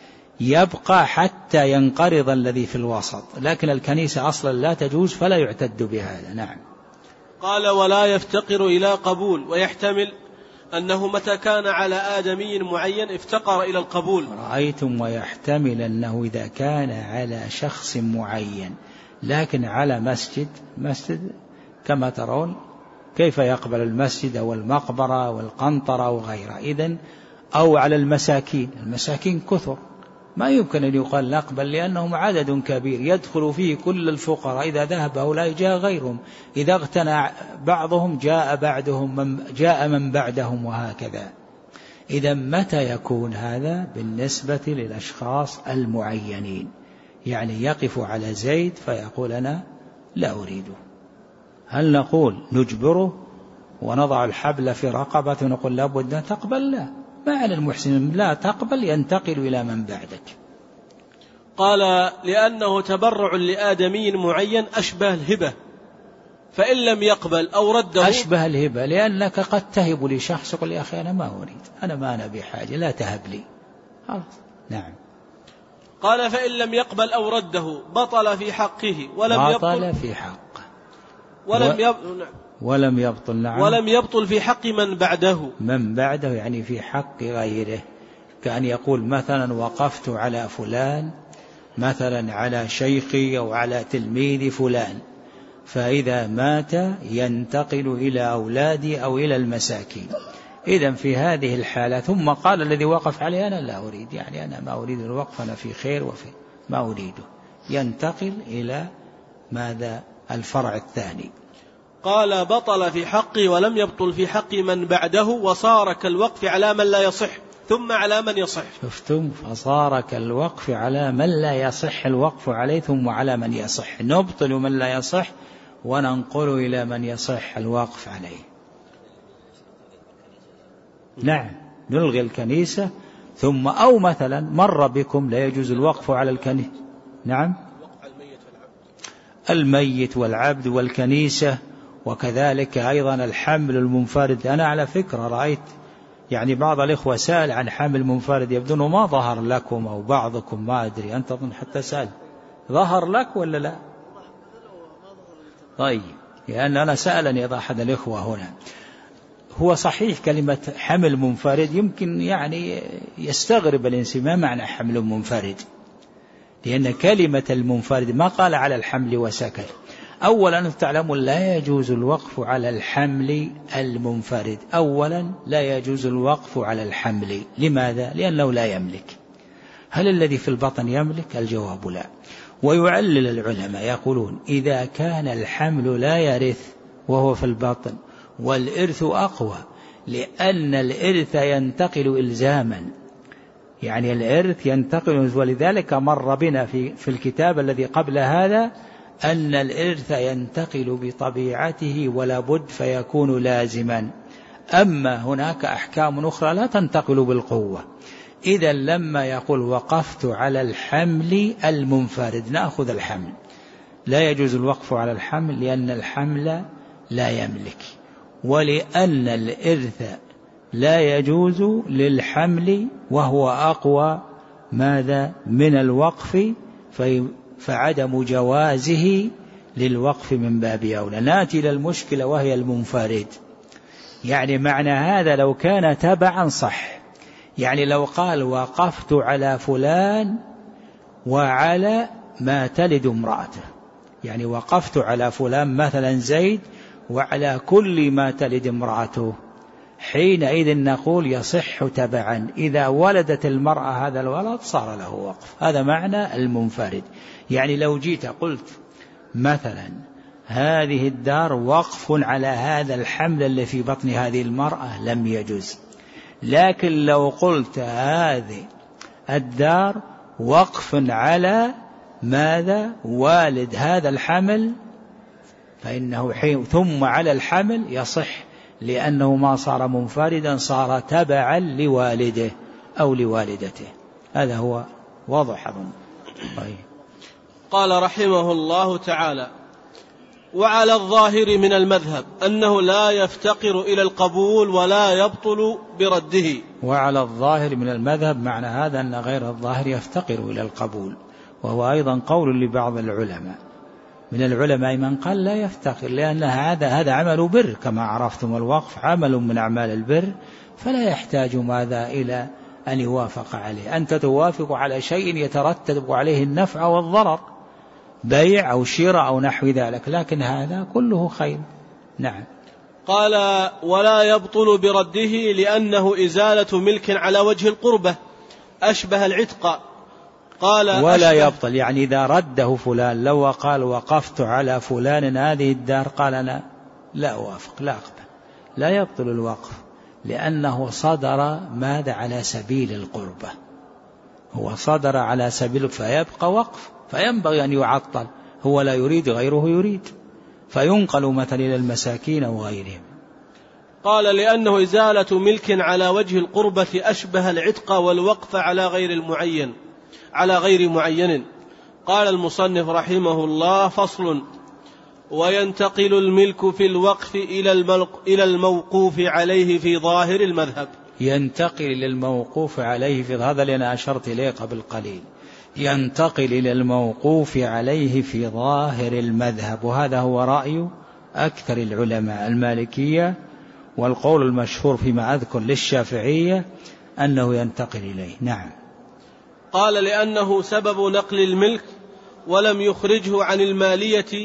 يبقى حتى ينقرض الذي في الوسط، لكن الكنيسة أصلا لا تجوز فلا يعتد بهذا. نعم. قال ولا يفتقر إلى قبول، ويحتمل أنه متى كان على آدمي معين افتقر إلى القبول. رأيتم؟ ويحتمل أنه إذا كان على شخص معين، لكن على مسجد، مسجد كما ترون كيف يقبل المسجد أو المقبرة والقنطرة وغيرها، إذن أو على المساكين، المساكين كثر ما يمكن أن يقال نقبل لأنهم عدد كبير يدخل فيه كل الفقراء، إذا ذهب هؤلاء جاء غيرهم، إذا اغتنى بعضهم جاء بعدهم من جاء من بعدهم وهكذا. إذا متى يكون هذا؟ بالنسبة للأشخاص المعينين، يعني يقف على زيد فيقول أنا لا أريده. هل نقول نجبره ونضع الحبل في رقبة ونقول لابد أن تقبل؟ لا، ما على المحسن لا تقبل، ينتقل إلى من بعدك. قال لأنه تبرع لآدمي معين أشبه الهبة، فإن لم يقبل أو رده. أشبه الهبة لأنك قد تهب لشخص يقول يا أخي أنا ما أريد، أنا ما أنا بحاجة، لا تهب لي. نعم. قال فإن لم يقبل أو رده بطل في حقه ولم بطل يبطل في حقه ولم و... يبطل ولم يبطل. نعم. ولم يبطل في حق من بعده. من بعده يعني في حق غيره، كأن يقول مثلا وقفت على فلان، مثلا على شيخي أو على تلميذ فلان، فإذا مات ينتقل إلى أولادي أو إلى المساكين. إذن في هذه الحالة ثم قال الذي وقف عليه أنا لا أريد، يعني أنا ما أريد الوقف، أنا في خير وفي ما أريده، ينتقل إلى ماذا؟ الفرع الثاني. قال بطل في حقي ولم يبطل في حق من بعده، وصار كالوقف على من لا يصح ثم على من يصح. شفتم؟ فصار كالوقف على من لا يصح الوقف عليه ثم على من يصح. نبطل من لا يصح وننقل إلى من يصح الوقف عليه. نعم، نلغي الكنيسة ثم أو مثلا مر بكم لا يجوز الوقف على الكنيسة. نعم. الميت والعبد والكنيسة، وكذلك أيضا الحمل المنفرد. أنا على فكرة رأيت يعني بعض الإخوة سأل عن حمل منفرد، يبدو أنه ما ظهر لكم أو بعضكم ما أدري، أنت أظن حتى سأل، ظهر لك ولا لا؟ طيب، لأن أنا سألني أحد الإخوة هنا. هو صحيح كلمة حمل منفرد يمكن يعني يستغرب الإنسان ما معنى حمل منفرد، لأن كلمة المنفرد ما قال على الحمل وسكت. أولا تعلمون لا يجوز الوقف على الحمل المنفرد، أولا لا يجوز الوقف على الحمل. لماذا؟ لأنه لا يملك. هل الذي في البطن يملك؟ الجواب لا. ويعلل العلماء يقولون إذا كان الحمل لا يرث وهو في البطن والإرث أقوى، لأن الإرث ينتقل إلزاما، يعني الإرث ينتقل، ولذلك مر بنا في, في الكتاب الذي قبل هذا أن الإرث ينتقل بطبيعته ولا بد فيكون لازما. أما هناك أحكام أخرى لا تنتقل بالقوة. إذا لما يقول وقفت على الحمل المنفرد نأخذ الحمل، لا يجوز الوقف على الحمل لأن الحمل لا يملك، ولأن الإرث لا يجوز للحمل وهو أقوى ماذا من الوقف، فعدم جوازه للوقف من باب أولى. نأتي إلى المشكلة وهي المنفرد. يعني معنى هذا لو كان تبعا صح، يعني لو قال وقفت على فلان وعلى ما تلد امرأته، يعني وقفت على فلان مثلا زيد وعلى كل ما تلد امرأته، حينئذ نقول يصح تبعا. إذا ولدت المرأة هذا الولد صار له وقف. هذا معنى المنفرد. يعني لو جيت قلت مثلا هذه الدار وقف على هذا الحمل اللي في بطن هذه المرأة لم يجوز. لكن لو قلت هذه الدار وقف على ماذا والد هذا الحمل فإنه حين ثم على الحمل يصح، لأنه ما صار منفردا صار تبعا لوالده أو لوالدته. هذا هو واضح أظن. طيب. قال رحمه الله تعالى: وعلى الظاهر من المذهب أنه لا يفتقر إلى القبول ولا يبطل برده. وعلى الظاهر من المذهب معنى هذا أن غير الظاهر يفتقر إلى القبول، وهو أيضا قول لبعض العلماء. من العلماء من قال لا يفتقر، لأن هذا هذا عمل بر كما عرفتم، الوقف عمل من أعمال البر، فلا يحتاج ماذا إلى أن يوافق عليه. أنت توافق على شيء يترتب عليه النفع والضرر، بيع أو شراء أو نحو ذلك، لكن هذا كله خير. نعم. قال: ولا يبطل برده لأنه إزالة ملك على وجه القربة أشبه العتق. قال: ولا يبطل يعني إذا رده فلان، لو قال وقفت على فلان هذه الدار، قال أنا لا أوافق لا أقبل، لا يبطل الوقف، لأنه صدر ماذا على سبيل القربة، هو صدر على سبيل، فيبقى وقف، فينبغي أن يعطل، هو لا يريد غيره يريد، فينقل مثلا إلى المساكين وغيرهم. قال: لأنه إزالة ملك على وجه القربة أشبه العتق والوقف على غير المعين على غير معين. قال المصنف رحمه الله: فصل: وينتقل الملك في الوقف إلى الموقوف عليه في ظاهر المذهب. ينتقل إلى الموقوف عليه في هذا اللي أنا أشرت إليه قبل قليل، ينتقل إلى الموقوف عليه في ظاهر المذهب، وهذا هو رأي أكثر العلماء المالكية، والقول المشهور فيما أذكر للشافعية أنه ينتقل إليه. نعم. قال: لأنه سبب نقل الملك ولم يخرجه عن المالية،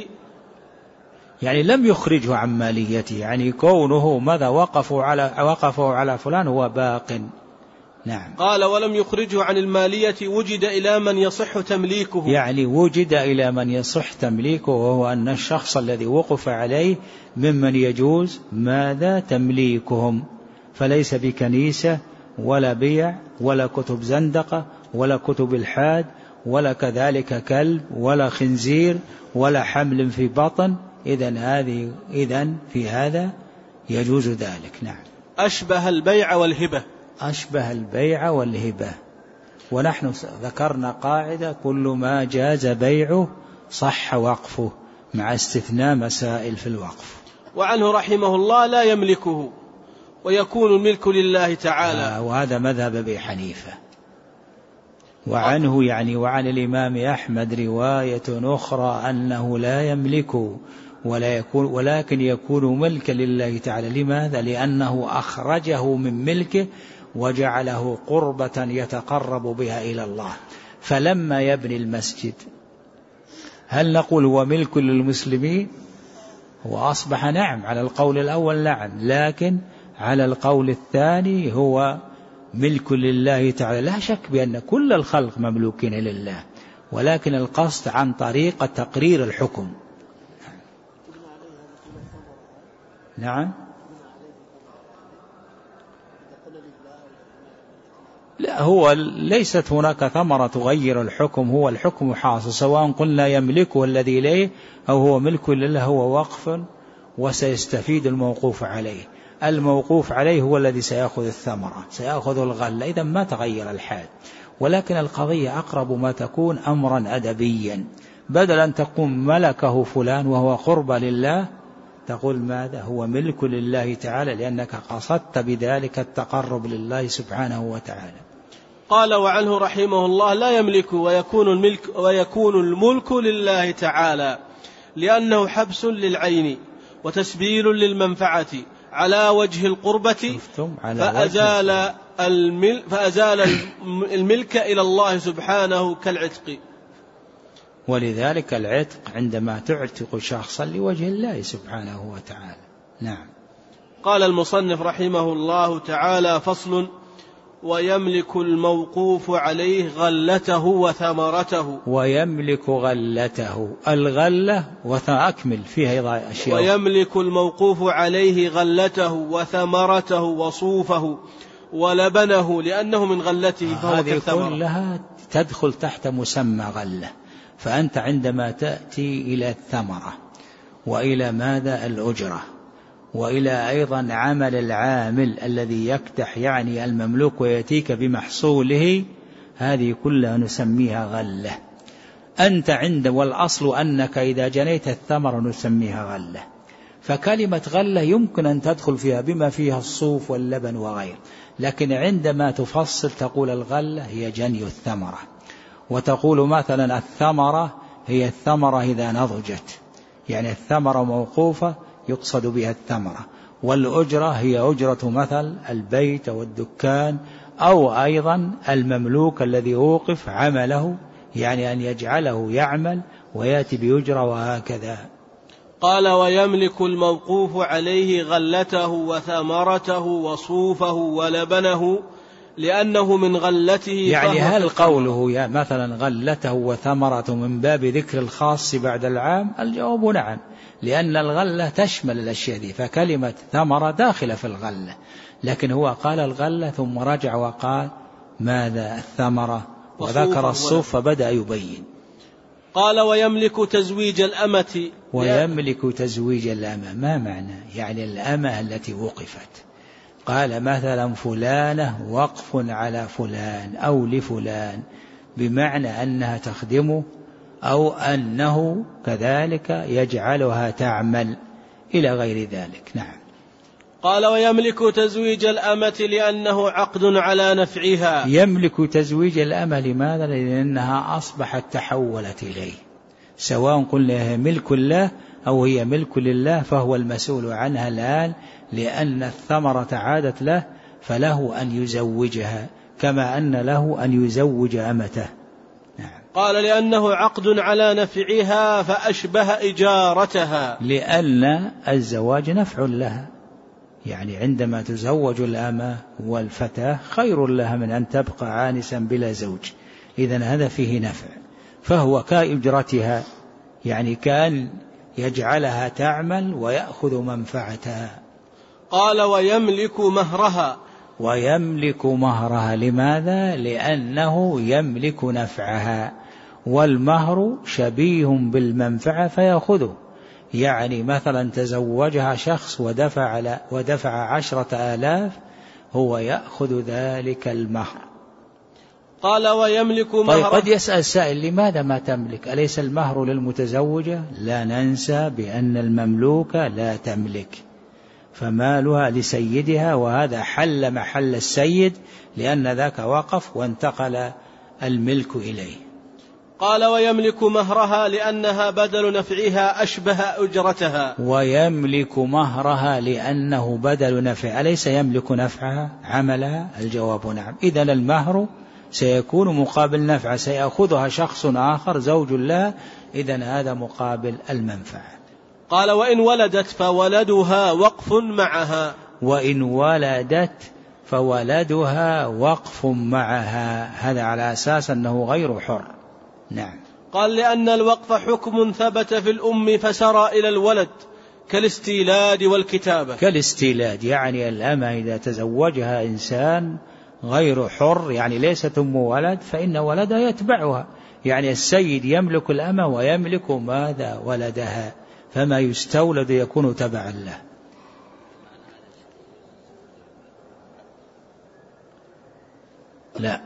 يعني لم يخرجه عن ماليته، يعني كونه ماذا وقفوا على وقفوا على فلان هو باق. نعم. قال: ولم يخرجه عن المالية وجد إلى من يصح تمليكه، يعني وجد إلى من يصح تمليكه، وهو أن الشخص الذي وقف عليه ممن يجوز ماذا تمليكهم، فليس بكنيسة ولا بيع ولا كتب زندقة ولا كتب الحاد ولا كذلك كلب ولا خنزير ولا حمل في بطن، إذن هذه إذن في هذا يجوز ذلك. نعم. أشبه البيع والهبة. أشبه البيع والهبة. ونحن ذكرنا قاعدة: كل ما جاز بيعه صح وقفه، مع استثناء مسائل في الوقف. وعنه رحمه الله: لا يملكه ويكون الملك لله تعالى. آه وهذا مذهب أبي حنيفة. وعنه يعني وعن الإمام أحمد رواية أخرى أنه لا يملكه ولا يكون، ولكن يكون ملكا لله تعالى. لماذا؟ لأنه أخرجه من ملكه وجعله قربة يتقرب بها إلى الله. فلما يبني المسجد هل نقول هو ملك للمسلمين؟ هو أصبح نعم على القول الأول نعم، لكن على القول الثاني هو ملك لله تعالى. لا شك بأن كل الخلق مملوكين لله، ولكن القصد عن طريق تقرير الحكم. نعم. لا، هو ليست هناك ثمرة تغير الحكم، هو الحكم حاصل، سواء قلنا يملكه الذي إليه أو هو ملك لله، هو وقف وسيستفيد الموقوف عليه. الموقوف عليه هو الذي سيأخذ الثمرة، سيأخذ الغلة، إذا ما تغير الحال. ولكن القضية أقرب ما تكون أمرا أدبيا، بدل أن تقول ملكه فلان وهو قرب لله، تقول ماذا؟ هو ملك لله تعالى، لأنك قصدت بذلك التقرب لله سبحانه وتعالى. قال: وعنه رحمه الله: لا يملك ويكون الملك ويكون الملك لله تعالى، لأنه حبس للعين وتسبيل للمنفعة على وجه القربة، فأزال الملك, فأزال الملك إلى الله سبحانه كالعتق. ولذلك العتق عندما تعتق شخصا لوجه الله سبحانه وتعالى. نعم. قال المصنف رحمه الله تعالى: فصل: ويملك الموقوف عليه غلته وثمرته. ويملك غلته، الغلة وأكمل فيها أشياء. ويملك الموقوف عليه غلته وثمرته وصوفه ولبنه، لأنه من غلته فهو كالثمرة. هذه كلها تدخل تحت مسمى غلة. فأنت عندما تأتي إلى الثمرة وإلى ماذا الأجرة وإلى أيضا عمل العامل الذي يكدح يعني المملوك ويأتيك بمحصوله، هذه كلها نسميها غلة. أنت عند والأصل أنك إذا جنيت الثمر نسميها غلة، فكلمة غلة يمكن أن تدخل فيها بما فيها الصوف واللبن وغيره، لكن عندما تفصل تقول الغلة هي جني الثمرة، وتقول مثلا الثمرة هي الثمرة إذا نضجت، يعني الثمرة موقوفة يقصد بها الثمرة، والأجرة هي أجرة مثل البيت والدكان، أو أيضا المملوك الذي أوقف عمله، يعني أن يجعله يعمل ويأتي بأجرة وهكذا. قال ويملك الموقوف عليه غلته وثمرته وصوفه ولبنه لأنه من غلته، يعني هل قوله يا مثلا غلته وثمرته من باب ذكر الخاص بعد العام؟ الجواب نعم، لأن الغلة تشمل الأشياء دي، فكلمة ثمرة داخلة في الغلة، لكن هو قال الغلة ثم رجع وقال ماذا الثمرة وذكر الصوف فبدأ يبين. قال ويملك تزويج الأمة، ويملك تزويج الأمة ما معنى؟ يعني الأمة التي وقفت، قال مثلا فلانة وقف على فلان أو لفلان، بمعنى أنها تخدمه أو أنه كذلك يجعلها تعمل إلى غير ذلك. نعم. قال ويملك تزويج الأمة لأنه عقد على نفعها. يملك تزويج الأمة لماذا؟ لأنها أصبحت تحولت إليه، سواء قلنا هي ملك الله أو هي ملك لله، فهو المسؤول عنها الآن، لأن الثمرة عادت له، فله أن يزوجها كما أن له أن يزوج أمته. نعم. قال لأنه عقد على نفعها فأشبه إجارتها، لأن الزواج نفع لها، يعني عندما تزوج الأمة والفتاة خير لها من أن تبقى عانسا بلا زوج، إذن هذا فيه نفع، فهو كإجرتها، يعني كان يجعلها تعمل ويأخذ منفعتها. قال ويملك مهرها. ويملك مهرها لماذا؟ لأنه يملك نفعها، والمهر شبيه بالمنفعة فيأخذه، يعني مثلا تزوجها شخص ودفع, ودفع عشرة آلاف، هو يأخذ ذلك المهر. قال ويملك مهر. طيب قد يسأل سائل لماذا ما تملك؟ أليس المهر للمتزوجة؟ لا ننسى بأن المملوك لا تملك، فمالها لسيدها، وهذا حل محل السيد، لأن ذاك وقف وانتقل الملك إليه. قال ويملك مهرها لأنها بدل نفعها أشبه أجرتها. ويملك مهرها لأنه بدل نفع، أليس يملك نفعها عملها؟ الجواب نعم، إذن المهر سيكون مقابل نفع، سيأخذها شخص آخر زوج لها، إذن هذا مقابل المنفعة. قال وإن ولدت فولدها وقف معها. وإن ولدت فولدها وقف معها، هذا على أساس أنه غير حر. نعم. قال لأن الوقف حكم ثبت في الأم فسرى إلى الولد كالاستيلاد والكتابة. كالاستيلاد يعني الأمة إذا تزوجها إنسان غير حر، يعني ليست أم ولد، فإن ولدها يتبعها، يعني السيد يملك الأمة ويملك ماذا؟ ولدها، فما يستولد يكون تبعا له. لا،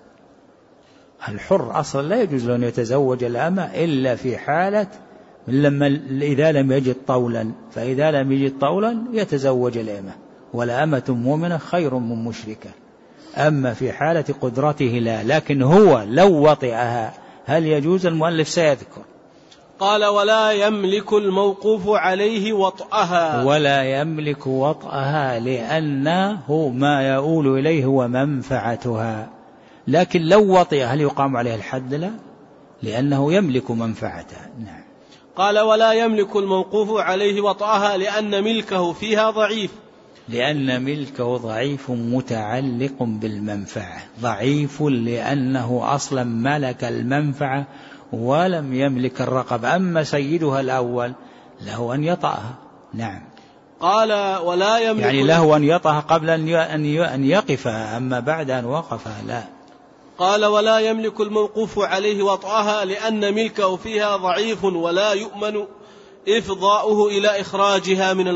الحر أصلا لا يجوز له أن يتزوج الأمة إلا في حالة لما إذا لم يجد طولا، فإذا لم يجد طولا يتزوج الأمة، والأمة مؤمنة خير من مشركة. أما في حالة قدرته لا، لكن هو لو وطئها هل يجوز؟ المؤلف سيذكر. قال ولا يملك الموقوف عليه وطئها. ولا يملك وطئها لأنه ما يؤول إليه هو منفعتها، لكن لو وطئ هل يقام عليه الحد؟ لا، لأنه يملك منفعتها. نعم. قال ولا يملك الموقوف عليه وطئها لأن ملكه فيها ضعيف. لأن ملكه ضعيف متعلق بالمنفعة، ضعيف لأنه أصلا ملك المنفعة ولم يملك الرقب، أما سيدها الأول له أن يطأها. نعم. قال ولا يملك، يعني له أن يطأها قبل أن يقفها، أما بعد أن وقفها لا. قال ولا يملك الموقوف عليه وطأها لأن ملكه فيها ضعيف ولا يؤمن إفضاؤه إلى إخراجها من الوقف.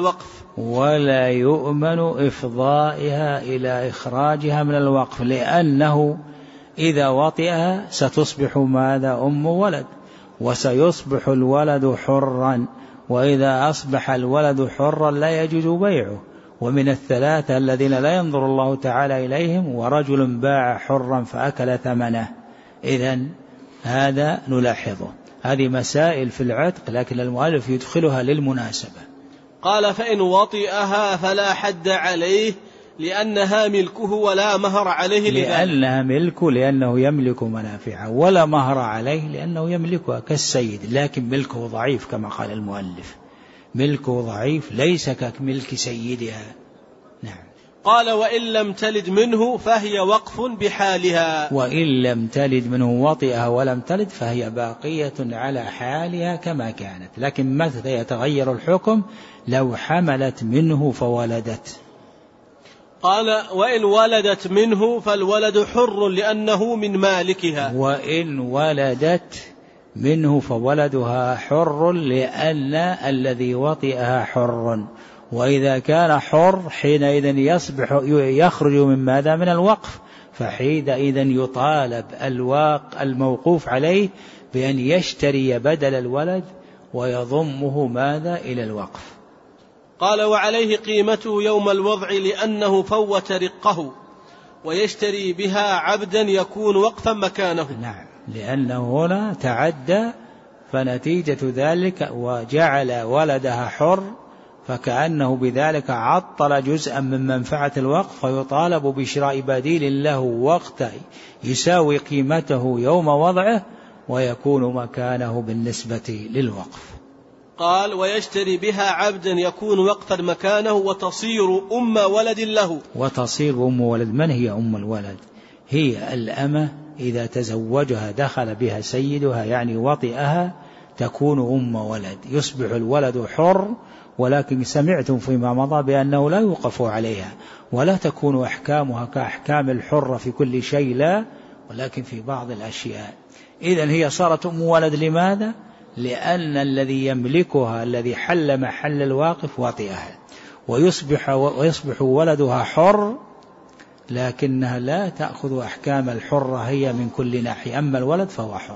ولا يؤمن إفضائها إلى إخراجها من الوقف، لأنه إذا وطئها ستصبح ماذا؟ أم ولد، وسيصبح الولد حرا، وإذا أصبح الولد حرا لا يجوز بيعه. ومن الثلاثة الذين لا ينظر الله تعالى إليهم ورجل باع حرا فأكل ثمنه. إذن هذا نلاحظه. هذه مسائل في العتق لكن المؤلف يدخلها للمناسبة. قال فإن وطئها فلا حد عليه لأنها ملكه ولا مهر عليه، لأنها ملكه لأنه يملك منافعها، ولا مهر عليه لأنه يملكها كالسيد، لكن ملكه ضعيف كما قال المؤلف، ملكه ضعيف ليس كملك سيدها. نعم. قال وإن لم تلد منه فهي وقف بحالها. وإن لم تلد منه وطئها ولم تلد فهي باقية على حالها كما كانت، لكن متى يتغير الحكم؟ لو حملت منه فولدت. قال وإن ولدت منه فالولد حر لأنه من مالكها. وإن ولدت منه فولدها حر لأن الذي وطئها حر، وإذا كان حر حينئذ يصبح يخرج من ماذا؟ من الوقف، فحينئذ يطالب الواق الموقوف عليه بأن يشتري بدل الولد ويضمه ماذا؟ إلى الوقف. قال وعليه قيمته يوم الوضع لأنه فوت رقه، ويشتري بها عبدا يكون وقفا مكانه. نعم، لأنه هنا تعدى، فنتيجة ذلك وجعل ولدها حر، فكأنه بذلك عطل جزءا من منفعة الوقف، فيطالب بشراء بديل له وقت يساوي قيمته يوم وضعه ويكون مكانه بالنسبة للوقف. قال ويشتري بها عبدا يكون وقفا مكانه وتصير أم ولد له. وتصير أم ولد. من هي أم الولد؟ هي الأمة إذا تزوجها دخل بها سيدها يعني وطئها تكون أم ولد، يصبح الولد حر، ولكن سمعتم فيما مضى بأنه لا يوقف عليها ولا تكون أحكامها كأحكام الحرة في كل شيء، لا، ولكن في بعض الأشياء. إذن هي صارت أم ولد. لماذا؟ لأن الذي يملكها الذي حل محل الواقف وطئها، ويصبح, ويصبح ولدها حر، لكنها لا تأخذ أحكام الحرة هي من كل ناحية، أما الولد فهو حر.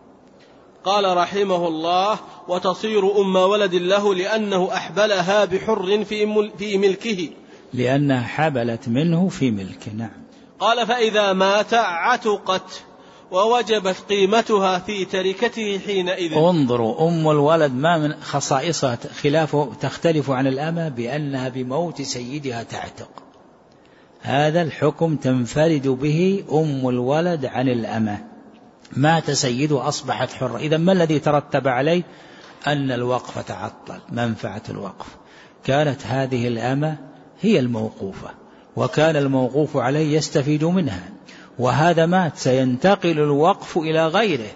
قال رحمه الله وتصير أم ولد له لأنه أحبلها بحر في ملكه، لأنها حبلت منه في ملكه. نعم. قال فإذا مات عتقت ووجبت قيمتها في تركته حينئذ. انظروا، أم الولد ما من خصائصها خلافه تختلف عن الأمة بأنها بموت سيدها تعتق. هذا الحكم تنفرد به أم الولد عن الأمة. مات سيده أصبحت حرة، إذا ما الذي ترتب عليه؟ أن الوقف تعطل، منفعة الوقف. كانت هذه الأمة هي الموقوفة، وكان الموقوف عليه يستفيد منها، وهذا مات، سينتقل الوقف إلى غيره،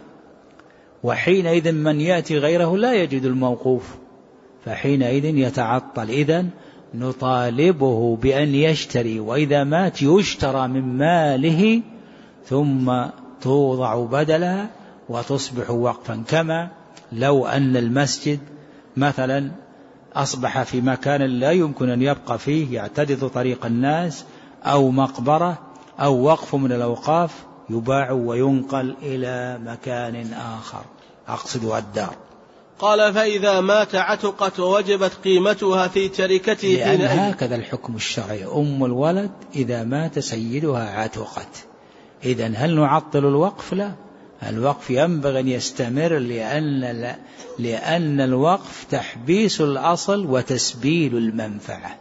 وحينئذ من يأتي غيره لا يجد الموقوف، فحينئذ يتعطل. إذن نطالبه بأن يشتري، وإذا مات يشترى من ماله ثم توضع بدلها وتصبح وقفا، كما لو أن المسجد مثلا أصبح في مكان لا يمكن أن يبقى فيه يعترض طريق الناس، أو مقبرة أو وقف من الأوقاف، يباع وينقل إلى مكان آخر، أقصد الدار. قال فإذا مات عتقت ووجبت قيمتها في تركته، لأن هكذا الحكم الشرعي، أم الولد إذا مات سيدها عتقت. إذن هل نعطل الوقف؟ لا، الوقف ينبغي أن يستمر، لأن, لأن الوقف تحبيس الأصل وتسبيل المنفعة.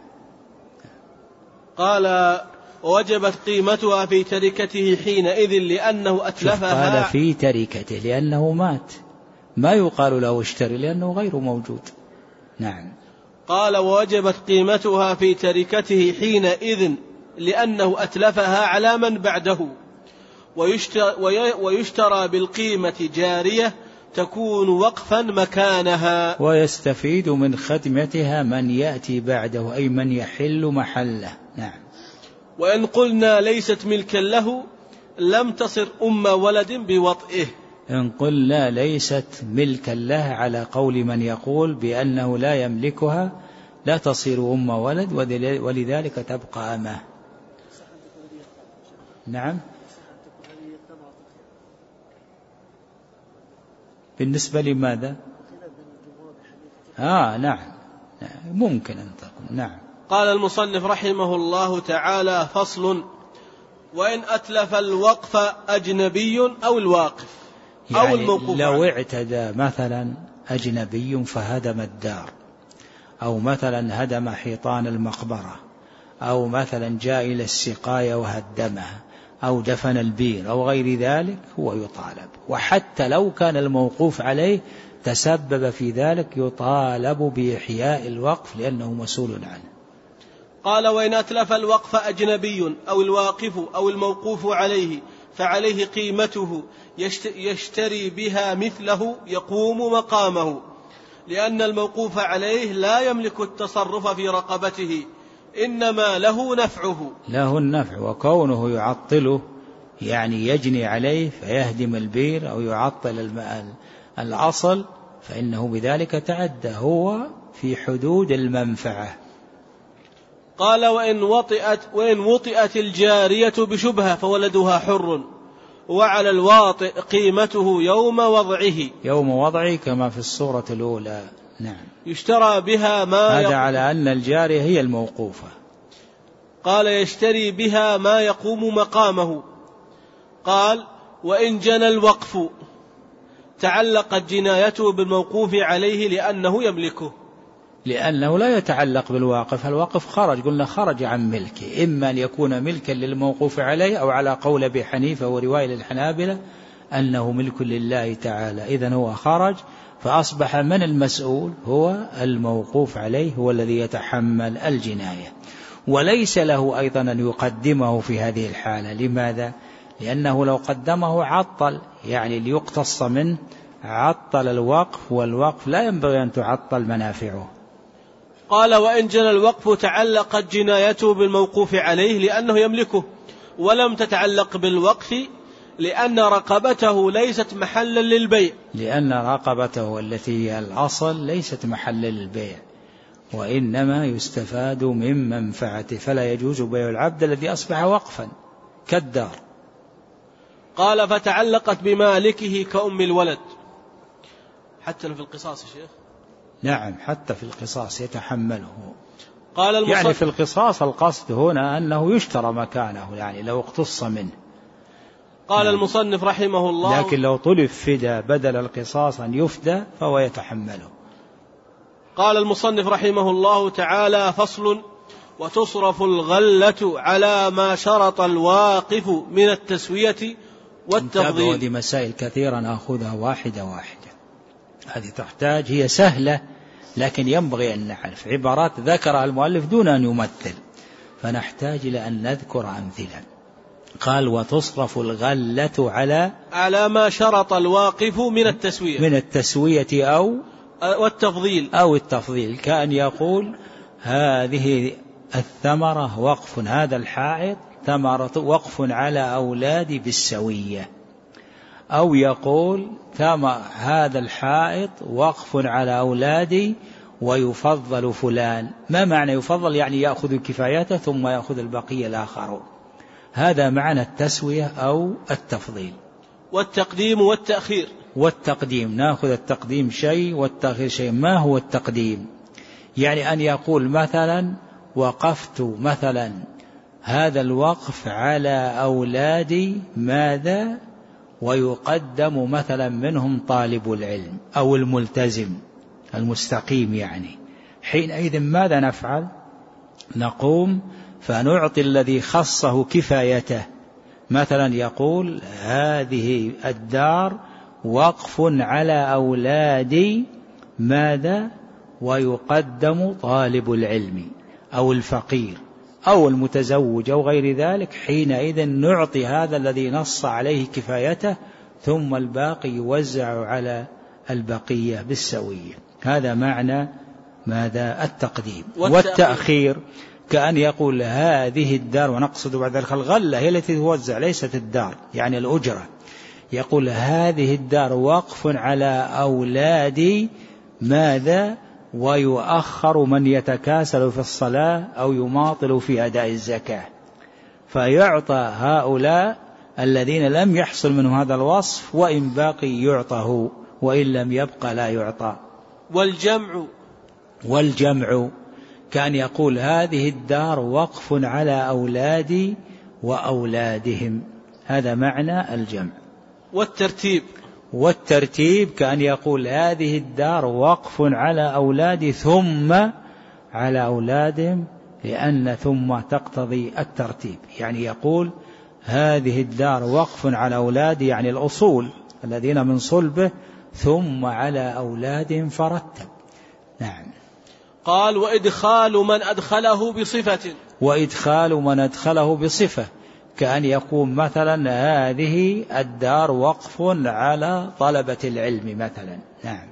قال ووجبت قيمتها في تركته حينئذ لأنه أتلفها. قال في تركته لأنه مات، ما يقال له اشتري لأنه غير موجود. نعم. قال ووجبت قيمتها في تركته حينئذ لأنه أتلفها على من بعده، ويشترى, ويشترى بالقيمة جارية تكون وقفا مكانها، ويستفيد من خدمتها من يأتي بعده أي من يحل محله. نعم. وإن قلنا ليست ملكا له لم تصر أم ولد بوطئه. إن قلنا ليست ملكا له على قول من يقول بأنه لا يملكها، لا تصير أم ولد، ولذلك تبقى أمه. نعم. بالنسبة لماذا؟ آه نعم ممكن أن تكون. نعم. قال المصنف رحمه الله تعالى: فصل: وإن أتلف الوقف أجنبي أو الواقف أو يعني الموقوف لو عنه. اعتدى مثلا أجنبي فهدم الدار، أو مثلا هدم حيطان المقبرة، أو مثلا جاء إلى السقاية وهدمها، أو دفن البير أو غير ذلك، هو يطالب. وحتى لو كان الموقوف عليه تسبب في ذلك يطالب بإحياء الوقف لأنه مسؤول عنه. قال: وإن أتلف الوقف أجنبي أو الواقف أو الموقوف عليه فعليه قيمته يشتري بها مثله يقوم مقامه، لأن الموقوف عليه لا يملك التصرف في رقبته، إنما له نفعه. له النفع، وكونه يعطله يعني يجني عليه فيهدم البير أو يعطل الأصل فإنه بذلك تعدى، هو في حدود المنفعة. قال: وإن وطئت, وإن وطئت الجارية بشبهة فولدها حر، وعلى الواطئ قيمته يوم وضعه. يوم وضعه كما في الصورة الأولى. نعم. يشترى بها ما هذا يقوم. على أن الجارية هي الموقوفة. قال: يشتري بها ما يقوم مقامه. قال: وإن جنى الوقف تعلقت جنايته بالموقوف عليه لأنه يملكه. لأنه لا يتعلق بالواقف، الواقف خرج، قلنا خرج عن ملكه، إما أن يكون ملكا للموقوف عليه، أو على قول أبي حنيفة ورواية للحنابلة أنه ملك لله تعالى. إذن هو خرج فأصبح من المسؤول؟ هو الموقوف عليه، هو الذي يتحمل الجناية. وليس له أيضا أن يقدمه في هذه الحالة. لماذا؟ لأنه لو قدمه عطل، يعني ليقتص منه عطل الوقف، والوقف لا ينبغي أن تعطل منافعه. قال: وإن جنى الوقف تعلقت جنايته بالموقوف عليه لأنه يملكه، ولم تتعلق بالوقف لأن رقبته ليست محلا للبيع. لأن رقبته التي هي الأصل ليست محلا للبيع، وإنما يستفاد من منفعته، فلا يجوز بيع العبد الذي أصبح وقفا كالدار. قال: فتعلقت بمالكه كأم الولد. حتى في القصاص يا شيخ؟ نعم، حتى في القصاص يتحمله. قال المصنف: يعني في القصاص القصد هنا أنه يشترى مكانه، يعني لو اقتص منه. قال نعم. المصنف رحمه الله: لكن لو طلب فدى بدل القصاص أن يفدى فهو يتحمله. قال المصنف رحمه الله تعالى: فصل: وتصرف الغلة على ما شرط الواقف من التسوية والتفضيل. هذه مسائل كثيرة نأخذها واحدة واحدة، هذه تحتاج، هي سهلة لكن ينبغي أن نعرف عبارات ذكرها المؤلف دون أن يمثل، فنحتاج إلى أن نذكر أمثلة. قال: وتصرف الغلة على على ما شرط الواقف من التسوية من التسوية أو والتفضيل أو التفضيل، كأن يقول هذه الثمرة وقف، هذا الحائط ثمرة وقف على أولادي بالسوية، أو يقول هذا الحائط وقف على أولادي ويفضل فلان. ما معنى يفضل؟ يعني يأخذ كفايته ثم يأخذ البقية الآخرون. هذا معنى التسوية أو التفضيل. والتقديم والتأخير. والتقديم نأخذ التقديم شيء والتأخير شيء. ما هو التقديم؟ يعني أن يقول مثلا وقفت مثلا هذا الوقف على أولادي ماذا، ويقدم مثلا منهم طالب العلم أو الملتزم المستقيم، يعني حينئذ ماذا نفعل؟ نقوم فنعطي الذي خصه كفايته. مثلا يقول هذه الدار وقف على أولادي ماذا، ويقدم طالب العلم أو الفقير أو المتزوج أو غير ذلك. حينئذ نعطي هذا الذي نص عليه كفايته، ثم الباقي يوزع على البقية بالسوية. هذا معنى ماذا؟ التقديم. والتأخير كأن يقول هذه الدار، ونقصد بعد ذلك الغلة هي التي توزع ليست الدار، يعني الأجرة. يقول هذه الدار وقف على أولادي ماذا، ويؤخر من يتكاسل في الصلاة أو يماطل في أداء الزكاة، فيعطى هؤلاء الذين لم يحصل منهم هذا الوصف، وإن باقي يعطه، وإن لم يبقى لا يعطى. والجمع والجمع كان يقول هذه الدار وقف على أولادي وأولادهم، هذا معنى الجمع. والترتيب والترتيب كان يقول هذه الدار وقف على أولادي ثم على أولادهم، لأن ثم تقتضي الترتيب، يعني يقول هذه الدار وقف على أولادي يعني الأصول الذين من صلبه، ثم على أولادهم فرتب. نعم. قال وإدخال من أدخله بصفة وإدخال من أدخله بصفة كأن يقول مثلا هذه الدار وقف على طلبة العلم مثلا. نعم.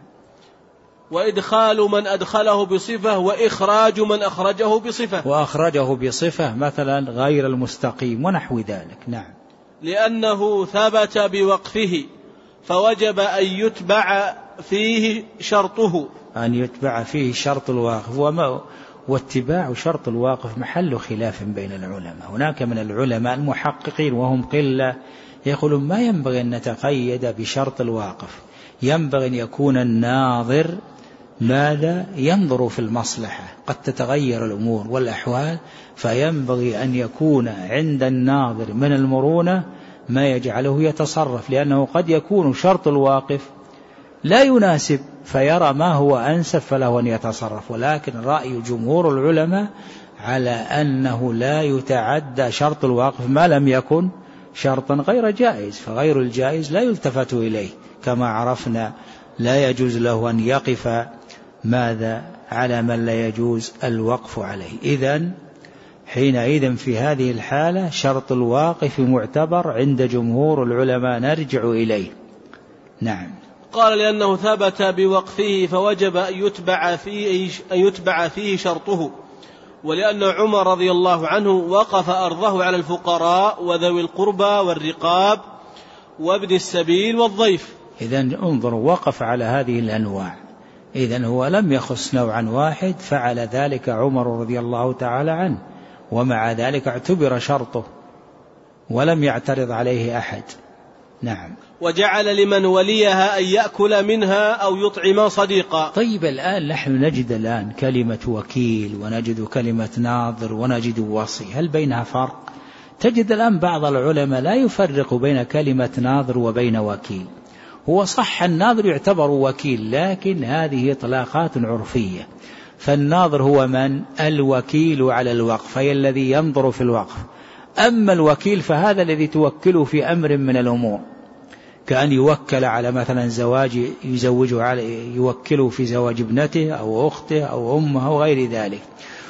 وإدخال من أدخله بصفة وإخراج من أخرجه بصفة وأخرجه بصفة مثلا غير المستقيم ونحو ذلك. نعم. لأنه ثبت بوقفه فوجب أن يتبع فيه شرطه أن يتبع فيه شرط الواقف. وما واتباع شرط الواقف محل خلاف بين العلماء. هناك من العلماء المحققين وهم قلة يقولون ما ينبغي أن نتقيد بشرط الواقف، ينبغي أن يكون الناظر ماذا ينظر في المصلحة، قد تتغير الأمور والأحوال، فينبغي أن يكون عند الناظر من المرونة ما يجعله يتصرف، لأنه قد يكون شرط الواقف لا يناسب فيرى ما هو أنسب فله أن يتصرف. ولكن رأي جمهور العلماء على أنه لا يتعدى شرط الواقف ما لم يكن شرطا غير جائز، فغير الجائز لا يلتفت إليه، كما عرفنا لا يجوز له أن يقف ماذا على من لا يجوز الوقف عليه. إذن حينئذ في هذه الحالة شرط الواقف معتبر عند جمهور العلماء، نرجع إليه. نعم. قال لأنه ثبت بوقفه فوجب أن يتبع فيه, أن يتبع فيه شرطه، ولأن عمر رضي الله عنه وقف أرضه على الفقراء وذوي القربى والرقاب وابن السبيل والضيف. إذن انظروا وقف على هذه الأنواع، إذن هو لم يخص نوعا واحد، فعل ذلك عمر رضي الله تعالى عنه، ومع ذلك اعتبر شرطه ولم يعترض عليه أحد. نعم. وجعل لمن وليها أن يأكل منها أو يطعم صديقا. طيب الآن نحن نجد الآن كلمة وكيل ونجد كلمة ناظر ونجد وصي، هل بينها فرق؟ تجد الآن بعض العلماء لا يفرق بين كلمة ناظر وبين وكيل. هو صح الناظر يعتبر وكيل، لكن هذه إطلاقات عرفية، فالناظر هو من؟ الوكيل على الوقف، أي الذي ينظر في الوقف. أما الوكيل فهذا الذي توكله في أمر من الأمور، كأن يوكل على مثلا زواج يزوجه على يوكله في زواج ابنته أو أخته أو أمه أو غير ذلك.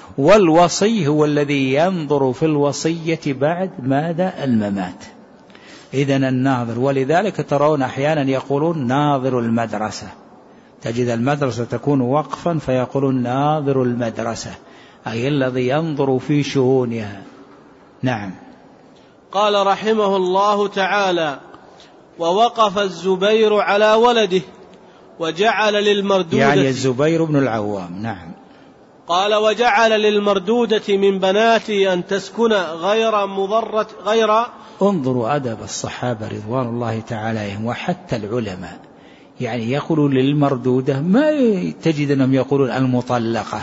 والوصي هو الذي ينظر في الوصية بعد ماذا؟ الممات. إذن الناظر، ولذلك ترون أحيانا يقولون ناظر المدرسة، تجد المدرسة تكون وقفا فيقولون ناظر المدرسة، أي الذي ينظر في شؤونها. نعم. قال رحمه الله تعالى ووقف الزبير على ولده وجعل للمردودة، يعني الزبير بن العوام. نعم. قال وجعل للمردودة من بناته أن تسكن غير مضرة غير. انظروا أدب الصحابة رضوان الله تعالى عليهم وحتى العلماء، يعني يقولون للمردودة، ما تجد أنهم يقولون المطلقة،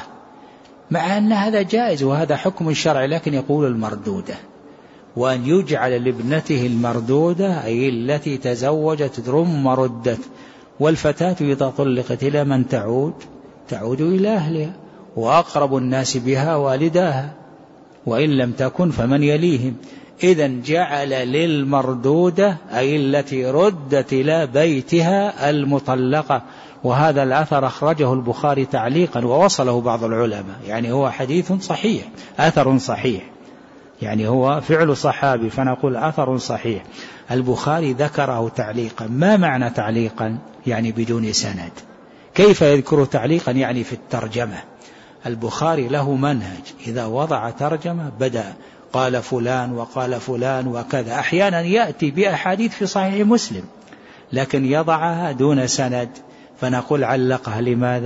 مع أن هذا جائز وهذا حكم شرعي، لكن يقول المردودة. وأن يجعل لابنته المردودة أي التي تزوجت ثم ردت. والفتاة إذا طلقت إلى من تعود؟ تعود إلى أهلها، وأقرب الناس بها والداها، وإن لم تكن فمن يليهم. إذن جعل للمردودة أي التي ردت إلى بيتها المطلقة. وهذا الأثر أخرجه البخاري تعليقا ووصله بعض العلماء، يعني هو حديث صحيح، أثر صحيح، يعني هو فعل صحابي فنقول أثر صحيح. البخاري ذكره تعليقا. ما معنى تعليقا؟ يعني بدون سند. كيف يذكر تعليقا؟ يعني في الترجمة. البخاري له منهج، إذا وضع ترجمة بدأ قال فلان وقال فلان وكذا. أحيانا يأتي بأحاديث في صحيح مسلم لكن يضعها دون سند، فنقول علقها. لماذا؟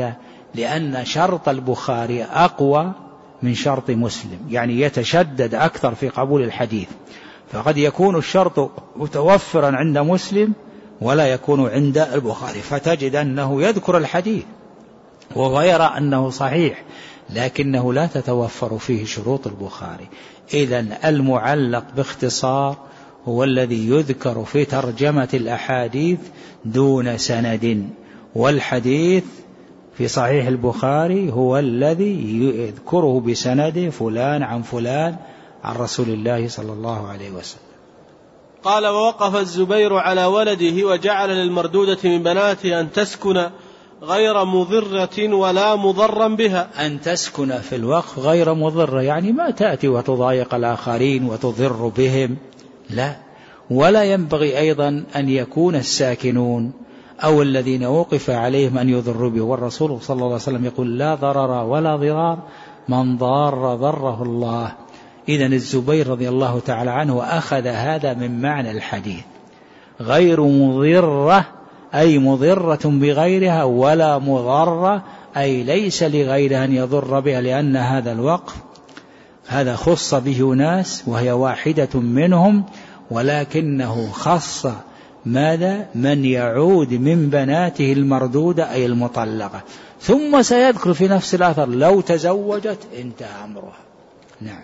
لأن شرط البخاري أقوى من شرط مسلم، يعني يتشدد أكثر في قبول الحديث، فقد يكون الشرط متوفرا عند مسلم ولا يكون عند البخاري، فتجد أنه يذكر الحديث وهو يرى أنه صحيح لكنه لا تتوفر فيه شروط البخاري. إذن المعلق باختصار هو الذي يذكر في ترجمة الأحاديث دون سند، والحديث في صحيح البخاري هو الذي يذكره بسند فلان عن فلان عن رسول الله صلى الله عليه وسلم. قال: ووقف الزبير على ولده وجعل للمردودة من بناته أن تسكن غير مضرة ولا مضرا بها. أن تسكن في الوقف غير مضرة، يعني ما تأتي وتضايق الآخرين وتضر بهم، لا. ولا ينبغي أيضا أن يكون الساكنون أو الذين وقف عليهم أن يضروا به، والرسول صلى الله عليه وسلم يقول: لا ضرر ولا ضرار، من ضار ضره الله. إذن الزبير رضي الله تعالى عنه أخذ هذا من معنى الحديث، غير مضرة أي مضرة بغيرها، ولا مضرة أي ليس لغيرها أن يضر بها، لأن هذا الوقف هذا خص به ناس وهي واحدة منهم، ولكنه خص ماذا؟ من يعود من بناته المردودة أي المطلقة. ثم سيذكر في نفس الأثر لو تزوجت انتهى أمرها. نعم.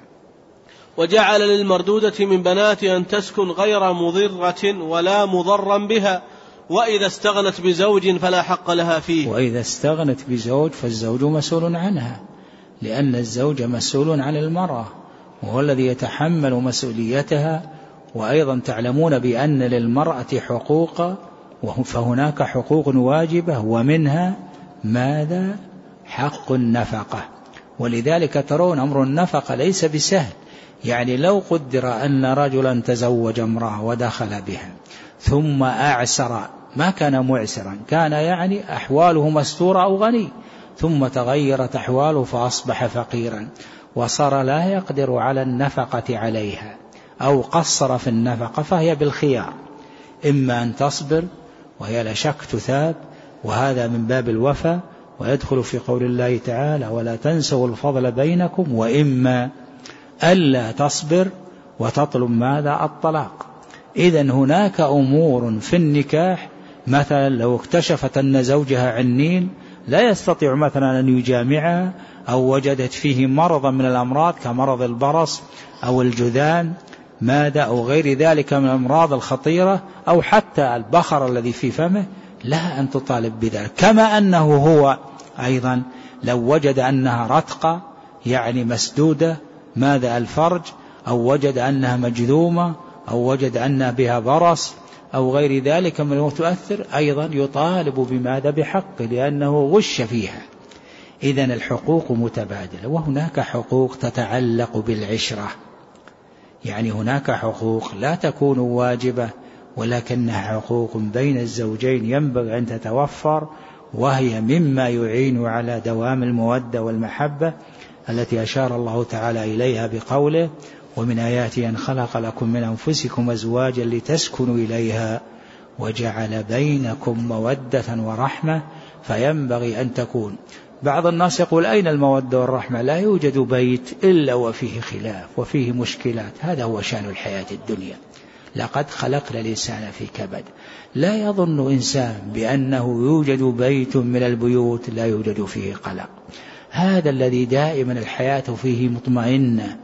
وجعل للمردودة من بناته أن تسكن غير مضرة ولا مضرا بها، وإذا استغنت بزوج فلا حق لها فيه. وإذا استغنت بزوج فالزوج مسؤول عنها، لأن الزوج مسؤول عن المرأة وهو الذي يتحمل مسؤوليتها. وأيضا تعلمون بأن للمرأة حقوق، فهناك حقوق واجبة، ومنها ماذا؟ حق النفقة. ولذلك ترون أمر النفقة ليس بسهل، يعني لو قدر أن رجلا تزوج امرأة ودخل بها ثم أعسر، ما كان معسرا، كان يعني أحواله مستورة أو غني، ثم تغيرت أحواله فأصبح فقيرا وصار لا يقدر على النفقة عليها أو قصر في النفقة، فهي بالخيار، إما أن تصبر وهي لا شك تثاب، وهذا من باب الوفاء ويدخل في قول الله تعالى: ولا تنسوا الفضل بينكم، وإما ألا تصبر وتطلب ماذا؟ الطلاق. إذن هناك أمور في النكاح، مثلا لو اكتشفت أن زوجها عنين لا يستطيع مثلا أن يجامعها، أو وجدت فيه مرضا من الأمراض كمرض البرص أو الجذام ماذا أو غير ذلك من الأمراض الخطيرة، أو حتى البخر الذي في فمه، لها أن تطالب بذلك. كما أنه هو أيضا لو وجد أنها رتقة يعني مسدودة ماذا الفرج، أو وجد أنها مجذومة، أو وجد أنها بها برص أو غير ذلك من تؤثر، أيضا يطالب بماذا؟ بحق، لأنه غش فيها. إذن الحقوق متبادلة. وهناك حقوق تتعلق بالعشرة، يعني هناك حقوق لا تكون واجبة ولكنها حقوق بين الزوجين ينبغي أن تتوفر، وهي مما يعين على دوام المودة والمحبة التي أشار الله تعالى إليها بقوله: ومن آياته أن خلق لكم من أنفسكم أزواجا لتسكنوا إليها وجعل بينكم مودة ورحمة. فينبغي أن تكون. بعض الناس يقول: أين المودة والرحمة؟ لا يوجد بيت إلا وفيه خلاف وفيه مشكلات، هذا هو شأن الحياة الدنيا. لقد خلقنا الإنسان في كبد. لا يظن إنسان بأنه يوجد بيت من البيوت لا يوجد فيه قلق. هذا الذي دائما الحياة فيه مطمئنة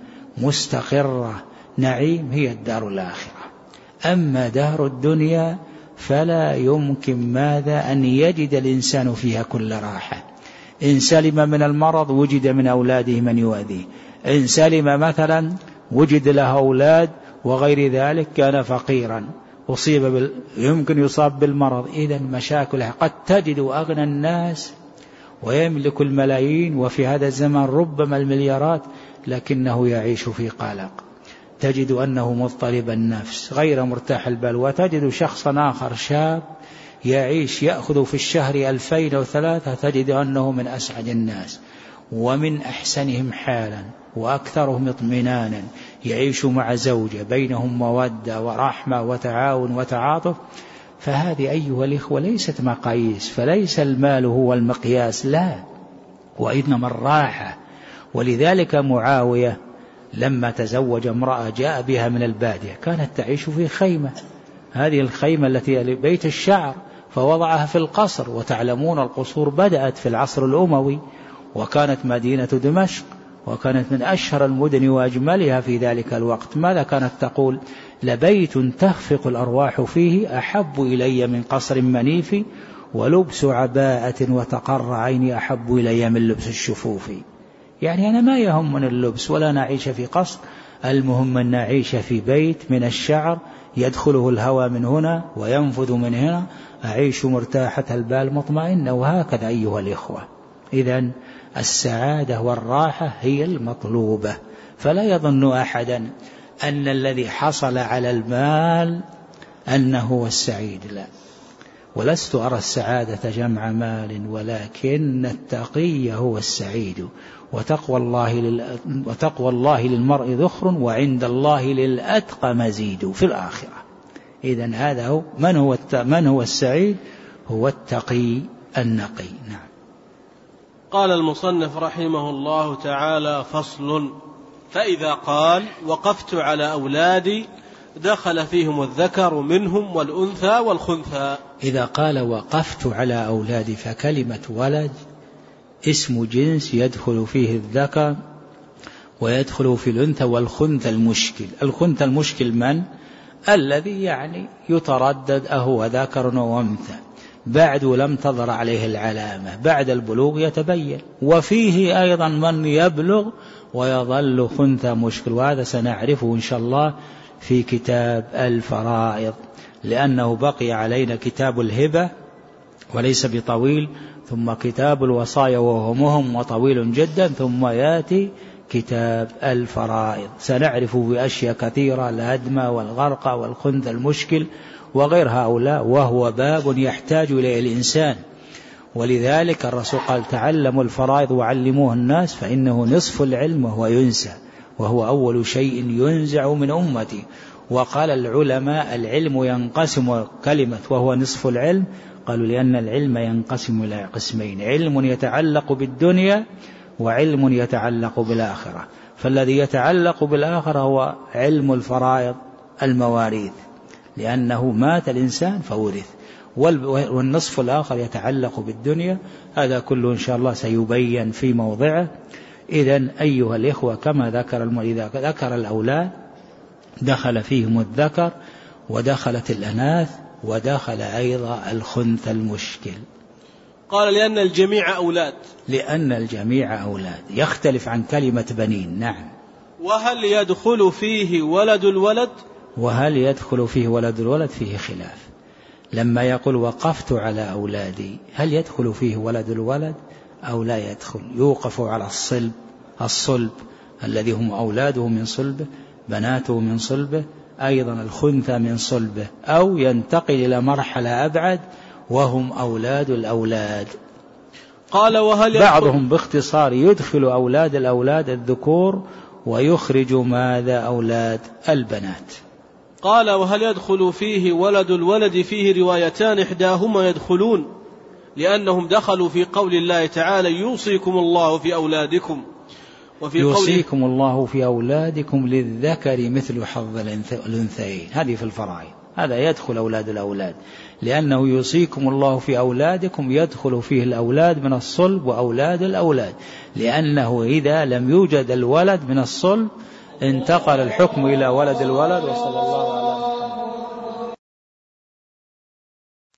مستقرة نعيم، هي الدار الآخرة. أما دار الدنيا فلا يمكن ماذا أن يجد الإنسان فيها كل راحة. إن سلم من المرض وجد من أولاده من يؤذيه، إن سلم مثلا وجد له أولاد وغير ذلك كان فقيرا، أصيب بال... يمكن يصاب بالمرض. إذن مشاكلها. قد تجد أغنى الناس ويملك الملايين وفي هذا الزمان ربما المليارات، لكنه يعيش في قلق. تجد أنه مضطرب النفس غير مرتاح البال. وتجد شخصا آخر شاب يعيش يأخذ في الشهر ألفين أو ثلاثة، تجد أنه من أسعد الناس ومن أحسنهم حالا وأكثرهم اطمئنانا، يعيش مع زوجة بينهم مودة ورحمة وتعاون وتعاطف. فهذه أيها الإخوة ليست مقاييس، فليس المال هو المقياس، لا، وإنما الراحة. ولذلك معاوية لما تزوج امرأة جاء بها من البادية كانت تعيش في خيمة، هذه الخيمة التي بيت الشعر، فوضعها في القصر. وتعلمون القصور بدأت في العصر الأموي، وكانت مدينة دمشق وكانت من أشهر المدن وأجملها في ذلك الوقت. ماذا كانت تقول؟ لبيت تخفق الأرواح فيه أحب إلي من قصر منيف، ولبس عباءة وتقر عيني أحب إلي من لبس الشفوف. يعني أنا ما يهم من اللبس ولا نعيش في قصر، المهم أن نعيش في بيت من الشعر يدخله الهوى من هنا وينفذ من هنا، أعيش مرتاحة البال مطمئنة. وهكذا أيها الإخوة، إذن السعادة والراحة هي المطلوبة. فلا يظن أحدا أن الذي حصل على المال أنه هو السعيد، لا. ولست أرى السعادة جمع مال، ولكن التقي هو السعيد. وتقوى الله, لل... وتقوى الله للمرء ذخر، وعند الله للأتقى مزيد في الآخرة. إذن هذا هو من هو, الت... من هو السعيد؟ هو التقي النقي. نعم. قال المصنف رحمه الله تعالى: فصل. فإذا قال: وقفت على أولادي دخل فيهم الذكر منهم والأنثى والخنثى. إذا قال وقفت على أولادي فكلمة ولد اسم جنس يدخل فيه الذكر ويدخل في الأنثى والخنثى المشكل. الخنثى المشكل من؟ الذي يعني يتردد أهو ذكر أو أنثى، بعد لم تظهر عليه العلامة، بعد البلوغ يتبين. وفيه أيضا من يبلغ ويظل خنثى مشكل، وهذا سنعرفه إن شاء الله في كتاب الفرائض، لأنه بقي علينا كتاب الهبة وليس بطويل، ثم كتاب الوصايا وهو مهم وطويل جدا، ثم يأتي كتاب الفرائض. سنعرف بأشياء كثيرة، الهدم والغرق والخنثى المشكل وغير هؤلاء، وهو باب يحتاج إليه الإنسان. ولذلك الرسول قال: تعلموا الفرائض وعلموه الناس فإنه نصف العلم وهو ينسى، وهو أول شيء ينزع من أمتي. وقال العلماء: العلم ينقسم، كلمة وهو نصف العلم قالوا لأن العلم ينقسم إلى قسمين: علم يتعلق بالدنيا وعلم يتعلق بالآخرة. فالذي يتعلق بالآخرة هو علم الفرائض المواريث، لأنه مات الإنسان فورث، والنصف الآخر يتعلق بالدنيا. هذا كله إن شاء الله سيبين في موضعه. إذن أيها الإخوة، كما ذكر إذا ذكر الأولاد دخل فيهم الذكر ودخلت الأناث ودخل أيضا الخنثى المشكل. قال: لأن الجميع أولاد. لأن الجميع أولاد، يختلف عن كلمة بنين. نعم. وهل يدخل فيه ولد الولد؟ وهل يدخل فيه ولد الولد؟ فيه خلاف. لما يقول وقفت على أولادي، هل يدخل فيه ولد الولد أو لا يدخل؟ يوقف على الصلب الصلب الذي هم أولاده من صلبه، بناته من صلبه، أيضا الخنثى من صلبه، أو ينتقل إلى مرحلة أبعد وهم أولاد الأولاد. قال: وهل بعضهم باختصار يدخل أولاد الأولاد الذكور ويخرج ماذا؟ أولاد البنات. قال: وهل يدخل فيه ولد الولد؟ فيه روايتان، إحداهما يدخلون لأنهم دخلوا في قول الله تعالى: يوصيكم الله في أولادكم، وفي يوصيكم الله في أولادكم للذكر مثل حظ الأنثيين. هذه في الفرائض، هذا يدخل أولاد الأولاد، لأنه يوصيكم الله في أولادكم يدخل فيه الأولاد من الصلب وأولاد الأولاد، لأنه إذا لم يوجد الولد من الصلب انتقل الحكم إلى ولد الولد. وصلى الله عليه وسلم.